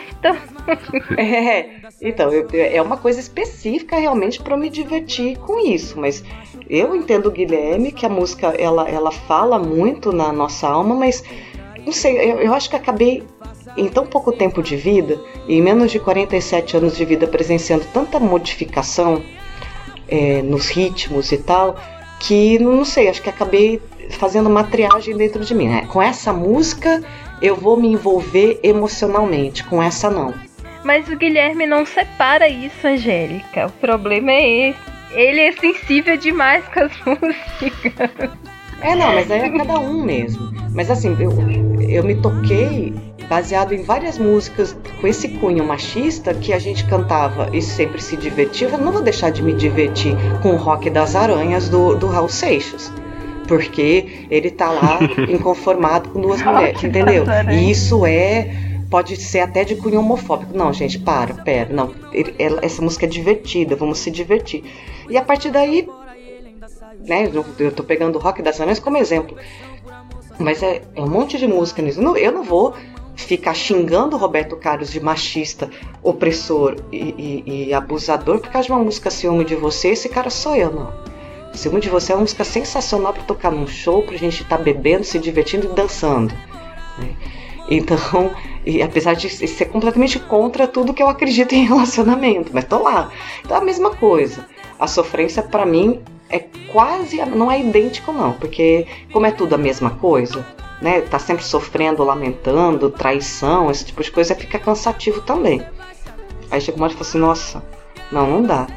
Então, é uma coisa específica realmente para eu me divertir com isso, mas eu entendo o Guilherme que a música ela fala muito na nossa alma, mas não sei, eu acho que acabei em tão pouco tempo de vida, em menos de 47 anos de vida, presenciando tanta modificação nos ritmos e tal, que não sei, acho que acabei fazendo uma triagem dentro de mim, né? Com essa música eu vou me envolver emocionalmente, com essa não. Mas o Guilherme não separa isso, Angélica. O problema é esse. Ele é sensível demais com as músicas. Não, mas aí é cada um mesmo. Mas assim, eu me toquei baseado em várias músicas com esse cunho machista que a gente cantava e sempre se divertia. Eu não vou deixar de me divertir com o Rock das Aranhas do Raul Seixas, porque ele tá lá inconformado com duas mulheres, entendeu? E isso pode ser até de cunho homofóbico. Não, gente, pera, não. Essa música é divertida, vamos se divertir. E a partir daí, né, eu tô pegando o Rock das Aranhas como exemplo. Mas é um monte de música nisso. Eu não vou ficar xingando o Roberto Carlos de machista, opressor e abusador por causa de uma música Ciúme de Você. Esse cara sou eu, não. Ciúme de Você é uma música sensacional pra tocar num show, pra gente estar bebendo, se divertindo e dançando, né? Então, e apesar de ser completamente contra tudo que eu acredito em relacionamento, mas tô lá. Então é a mesma coisa. A sofrência pra mim é quase, não é idêntico não, porque como é tudo a mesma coisa, né? Tá sempre sofrendo, lamentando, traição, esse tipo de coisa, fica cansativo também. Aí chega uma hora e fala assim, nossa, não dá.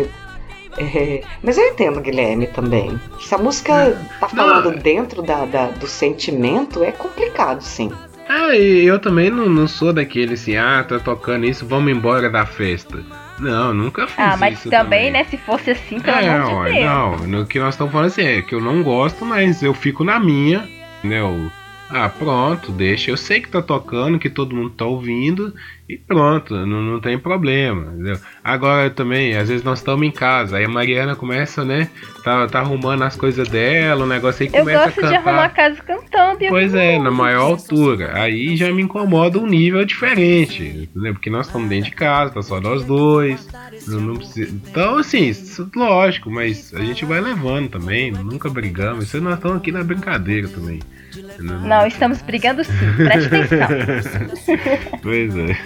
Mas eu entendo, Guilherme, também. Se a música tá falando dentro do sentimento, é complicado, sim. E eu também não sou daquele assim, tá tocando isso, vamos embora da festa. Não, nunca fiz mas isso também, né, se fosse assim, pelo amor de Deus. Não, no que nós estamos falando assim, é que eu não gosto, mas eu fico na minha, né, pronto, deixa, eu sei que tá tocando, que todo mundo tá ouvindo, e pronto, não tem problema, entendeu? Agora também, às vezes nós estamos em casa, aí a Mariana começa, né, tá arrumando as coisas dela, o negócio aí começa a cantar. Eu gosto de arrumar a casa cantando. Pois é, na maior altura, aí já me incomoda um nível diferente, entendeu? Porque nós estamos dentro de casa, tá só nós dois, não precisa... Então, assim, lógico, mas a gente vai levando também, nunca brigamos, isso nós estamos aqui na brincadeira também. Não, estamos brigando sim, preste atenção. Pois é.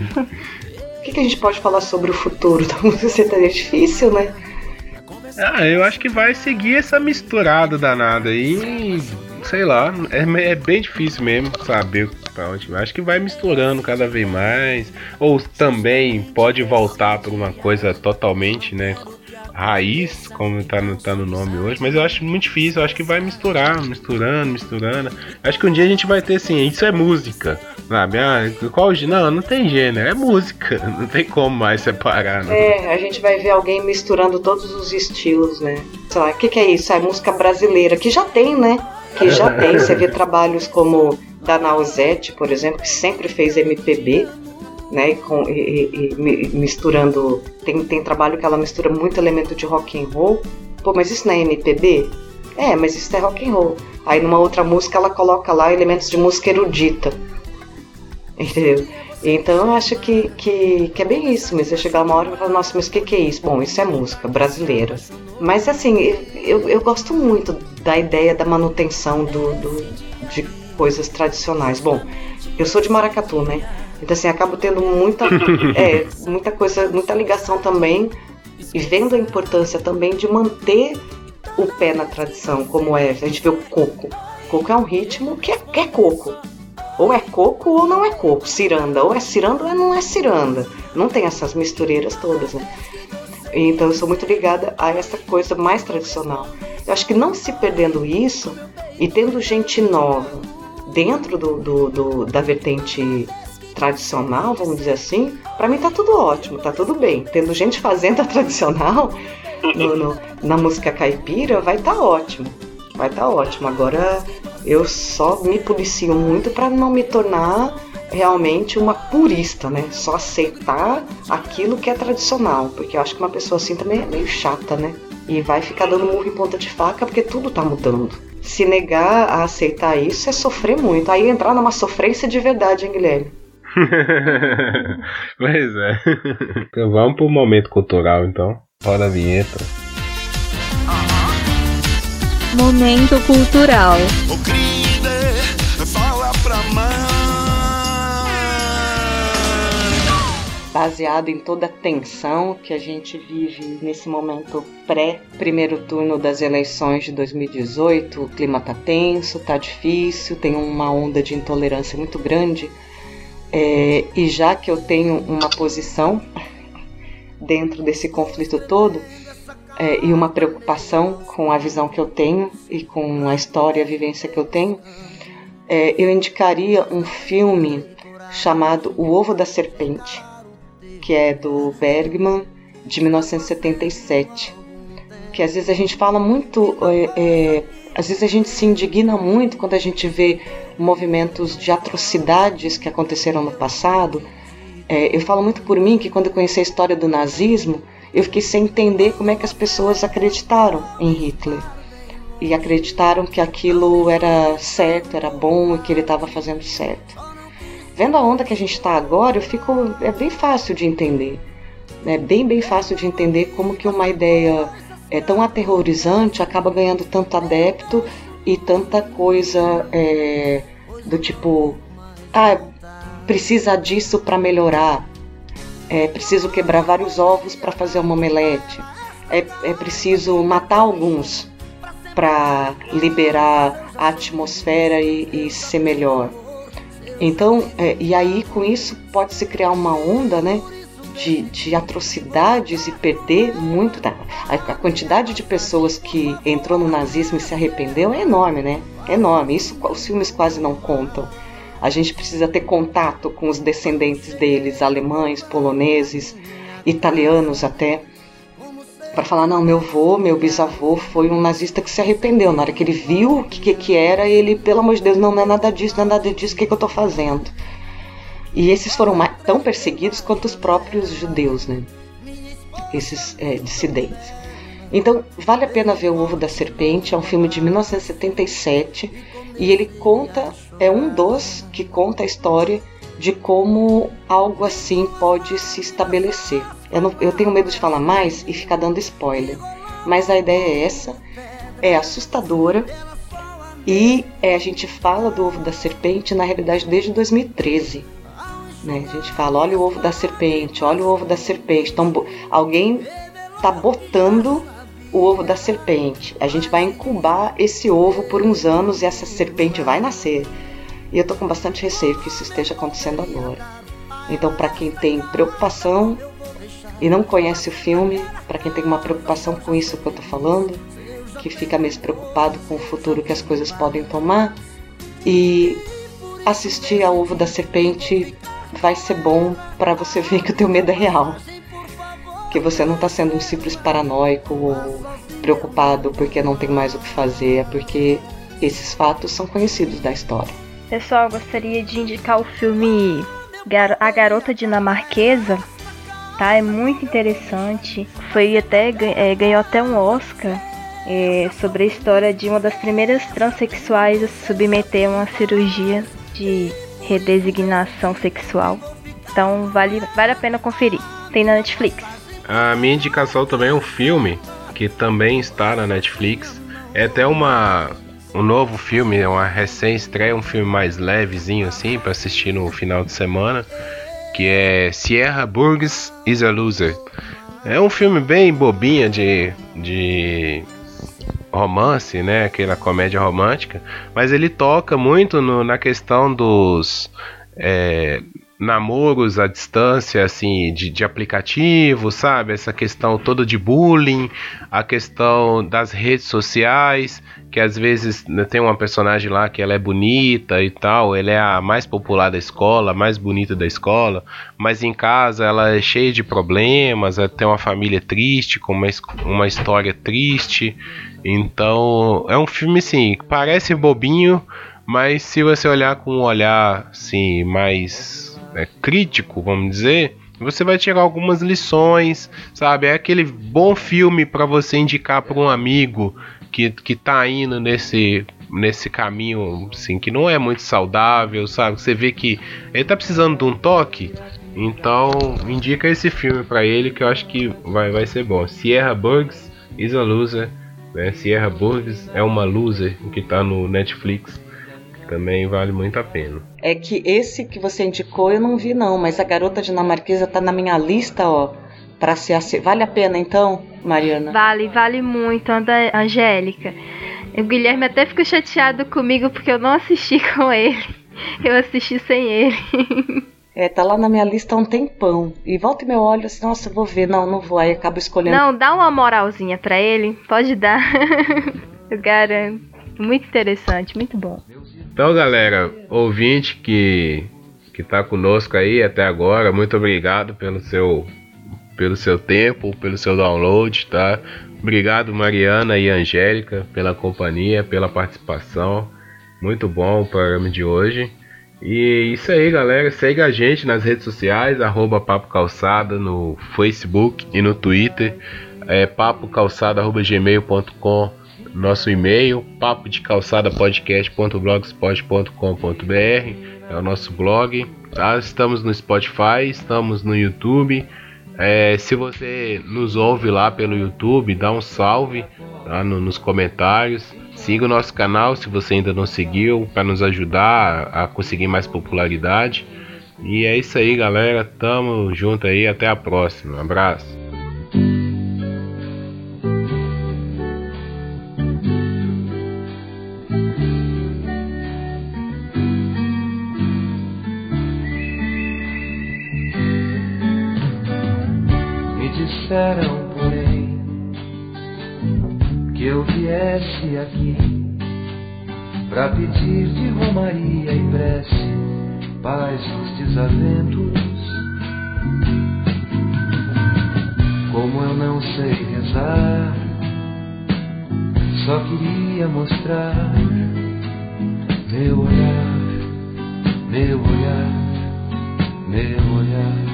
O que a gente pode falar sobre o futuro da música sertaneja? É difícil, né? Eu acho que vai seguir essa misturada danada aí, sei lá, é bem difícil mesmo saber pra onde vai. Acho que vai misturando cada vez mais, ou também pode voltar para uma coisa totalmente, né, raiz, como tá no nome hoje, mas eu acho muito difícil, eu acho que vai misturando. Acho que um dia a gente vai ter assim, isso é música, sabe? Não tem gênero, é música, não tem como mais separar, não. A gente vai ver alguém misturando todos os estilos, né? Sei lá, o que é isso? É música brasileira, que já tem, né? Você vê trabalhos como da Nausete, por exemplo, que sempre fez MPB, né, misturando, tem trabalho que ela mistura muito elemento de rock and roll. Pô, mas isso não é MPB? Mas isso é rock and roll. Aí numa outra música ela coloca lá elementos de música erudita, entendeu? Então eu acho que é bem isso, mas eu chegar uma hora e falar, nossa, mas o que é isso? Bom, isso é música brasileira. Mas assim, eu gosto muito da ideia da manutenção de coisas tradicionais. Bom, eu sou de Maracatu, né? Então assim, acabo tendo muita coisa, muita ligação também, e vendo a importância também de manter o pé na tradição, como a gente vê o coco. Coco é um ritmo que é coco. Ou é coco ou não é coco. Ciranda, ou é ciranda ou não é ciranda. Não tem essas mistureiras todas, né? Então eu sou muito ligada a essa coisa mais tradicional. Eu acho que não se perdendo isso e tendo gente nova dentro da vertente tradicional, vamos dizer assim, pra mim tá tudo ótimo, tá tudo bem. Tendo gente fazendo a tradicional na música caipira, vai tá ótimo. Agora eu só me policio muito pra não me tornar realmente uma purista, né? Só aceitar aquilo que é tradicional, porque eu acho que uma pessoa assim também é meio chata, né? E vai ficar dando murro em ponta de faca porque tudo tá mudando. Se negar a aceitar isso é sofrer muito. Aí entrar numa sofrência de verdade, hein, Guilherme? Pois é. Então vamos pro momento cultural, então. Roda a vinheta. Momento cultural. Fala pra mãe. Baseado em toda a tensão que a gente vive nesse momento pré-primeiro turno das eleições de 2018, o clima tá tenso, tá difícil, tem uma onda de intolerância muito grande. E já que eu tenho uma posição dentro desse conflito todo, e uma preocupação com a visão que eu tenho e com a história, a vivência que eu tenho, eu indicaria um filme chamado O Ovo da Serpente, que é do Bergman, de 1977, que às vezes a gente fala muito, às vezes a gente se indigna muito quando a gente vê movimentos de atrocidades que aconteceram no passado. Eu falo muito por mim que quando eu conheci a história do nazismo, eu fiquei sem entender como é que as pessoas acreditaram em Hitler. E acreditaram que aquilo era certo, era bom e que ele estava fazendo certo. Vendo a onda que a gente está agora, é bem fácil de entender. É bem fácil de entender como que uma ideia tão aterrorizante acaba ganhando tanto adepto e tanta coisa do tipo, precisa disso para melhorar, preciso quebrar vários ovos para fazer uma omelete, é preciso matar alguns para liberar a atmosfera e ser melhor. Então, e aí com isso pode-se criar uma onda, né, de atrocidades e perder muito. A quantidade de pessoas que entrou no nazismo e se arrependeu é enorme, né? É enorme. Isso os filmes quase não contam. A gente precisa ter contato com os descendentes deles, alemães, poloneses, italianos até, para falar, não, meu bisavô foi um nazista que se arrependeu. Na hora que ele viu o que era, ele, pelo amor de Deus, não é nada disso, o que eu tô fazendo? E esses foram tão perseguidos quanto os próprios judeus, né? Esses dissidentes. Então, vale a pena ver O Ovo da Serpente, é um filme de 1977, e ele é um dos que conta a história de como algo assim pode se estabelecer. Eu tenho medo de falar mais e ficar dando spoiler, mas a ideia é essa, é assustadora, e a gente fala do Ovo da Serpente, na realidade, desde 2013. Né? A gente fala, olha o ovo da serpente, olha o ovo da serpente. Então, alguém está botando o ovo da serpente. A gente vai incubar esse ovo por uns anos e essa serpente vai nascer. E eu tô com bastante receio que isso esteja acontecendo agora. Então, para quem tem preocupação e não conhece o filme, para quem tem uma preocupação com isso que eu tô falando, que fica mesmo preocupado com o futuro que as coisas podem tomar, e assistir ao Ovo da Serpente vai ser bom para você ver que o teu medo é real. Que você não está sendo um simples paranoico ou preocupado porque não tem mais o que fazer, é porque esses fatos são conhecidos da história. Pessoal, gostaria de indicar o filme A Garota Dinamarquesa, tá? É muito interessante. Ganhou até um Oscar sobre a história de uma das primeiras transexuais a se submeter a uma cirurgia de redesignação sexual. Então vale a pena conferir. Tem na Netflix. A minha indicação também é um filme que também está na Netflix. É até um novo filme, é uma recém-estreia, um filme mais levezinho assim para assistir no final de semana, que é Sierra Burgess is a Loser. É um filme bem bobinha de romance, né? Aquela comédia romântica, mas ele toca muito na questão dos namoros à distância, assim, de aplicativo, sabe? Essa questão toda de bullying, a questão das redes sociais, que às vezes tem uma personagem lá que ela é bonita e tal, ela é a mais popular da escola, a mais bonita da escola, mas em casa ela é cheia de problemas, ela tem uma família triste, com uma história triste. Então é um filme assim, parece bobinho, mas se você olhar com um olhar assim, mais crítico, vamos dizer, você vai tirar algumas lições, sabe? É aquele bom filme para você indicar para um amigo que tá indo nesse caminho assim, que não é muito saudável, sabe? Você vê que ele tá precisando de um toque, então indica esse filme para ele, que eu acho que vai ser bom. Sierra Burgess is a Loser, né? Sierra Burgess é uma loser, que tá no Netflix. Também vale muito a pena. É que esse que você indicou eu não vi não, mas A Garota Dinamarquesa tá na minha lista, ó, pra ser assim. Vale a pena então, Mariana? Vale muito, Angélica. O Guilherme até ficou chateado comigo porque eu não assisti com ele. Eu assisti sem ele. Tá lá na minha lista há um tempão. E volta e meu olho assim, nossa, vou ver. Não vou, aí acabo escolhendo. Não, dá uma moralzinha pra ele, pode dar. Eu garanto. Muito interessante, muito bom. Então, galera, ouvinte que tá conosco aí até agora, muito obrigado pelo seu tempo, pelo seu download, tá? Obrigado, Mariana e Angélica, pela companhia, pela participação. Muito bom o programa de hoje. E isso aí, galera, segue a gente nas redes sociais, @Papo Calçada, no Facebook e no Twitter, papocalçada@gmail.com. Nosso e-mail, papodecalçadapodcast.blogspot.com.br, é o nosso blog, tá? Estamos no Spotify, estamos no YouTube. Se você nos ouve lá pelo YouTube, dá um salve, tá? Nos comentários. Siga o nosso canal se você ainda não seguiu, para nos ajudar a conseguir mais popularidade. E é isso aí, galera, tamo junto aí, até a próxima, um abraço. Disseram, porém, que eu viesse aqui pra pedir de romaria e prece paz nos desaventos. como eu não sei rezar, só queria mostrar meu olhar, meu olhar, meu olhar.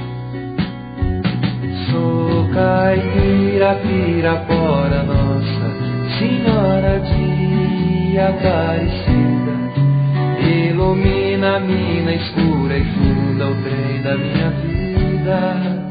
Sou caipira, pirapora, Nossa Senhora de Aparecida, ilumina a mina escura e funda o trem da minha vida.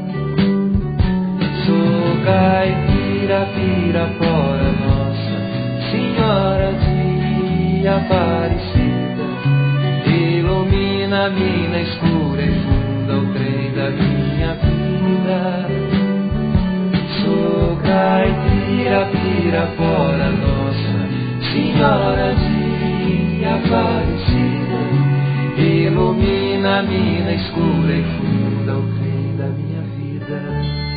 Sou caipira, pirapora, Nossa Senhora de Aparecida, ilumina a mina escura e funda o trem da minha vida. Sou caipira, pirapora, Nossa Senhora de Aparecida, ilumina a mina escura e funda o trem da minha vida.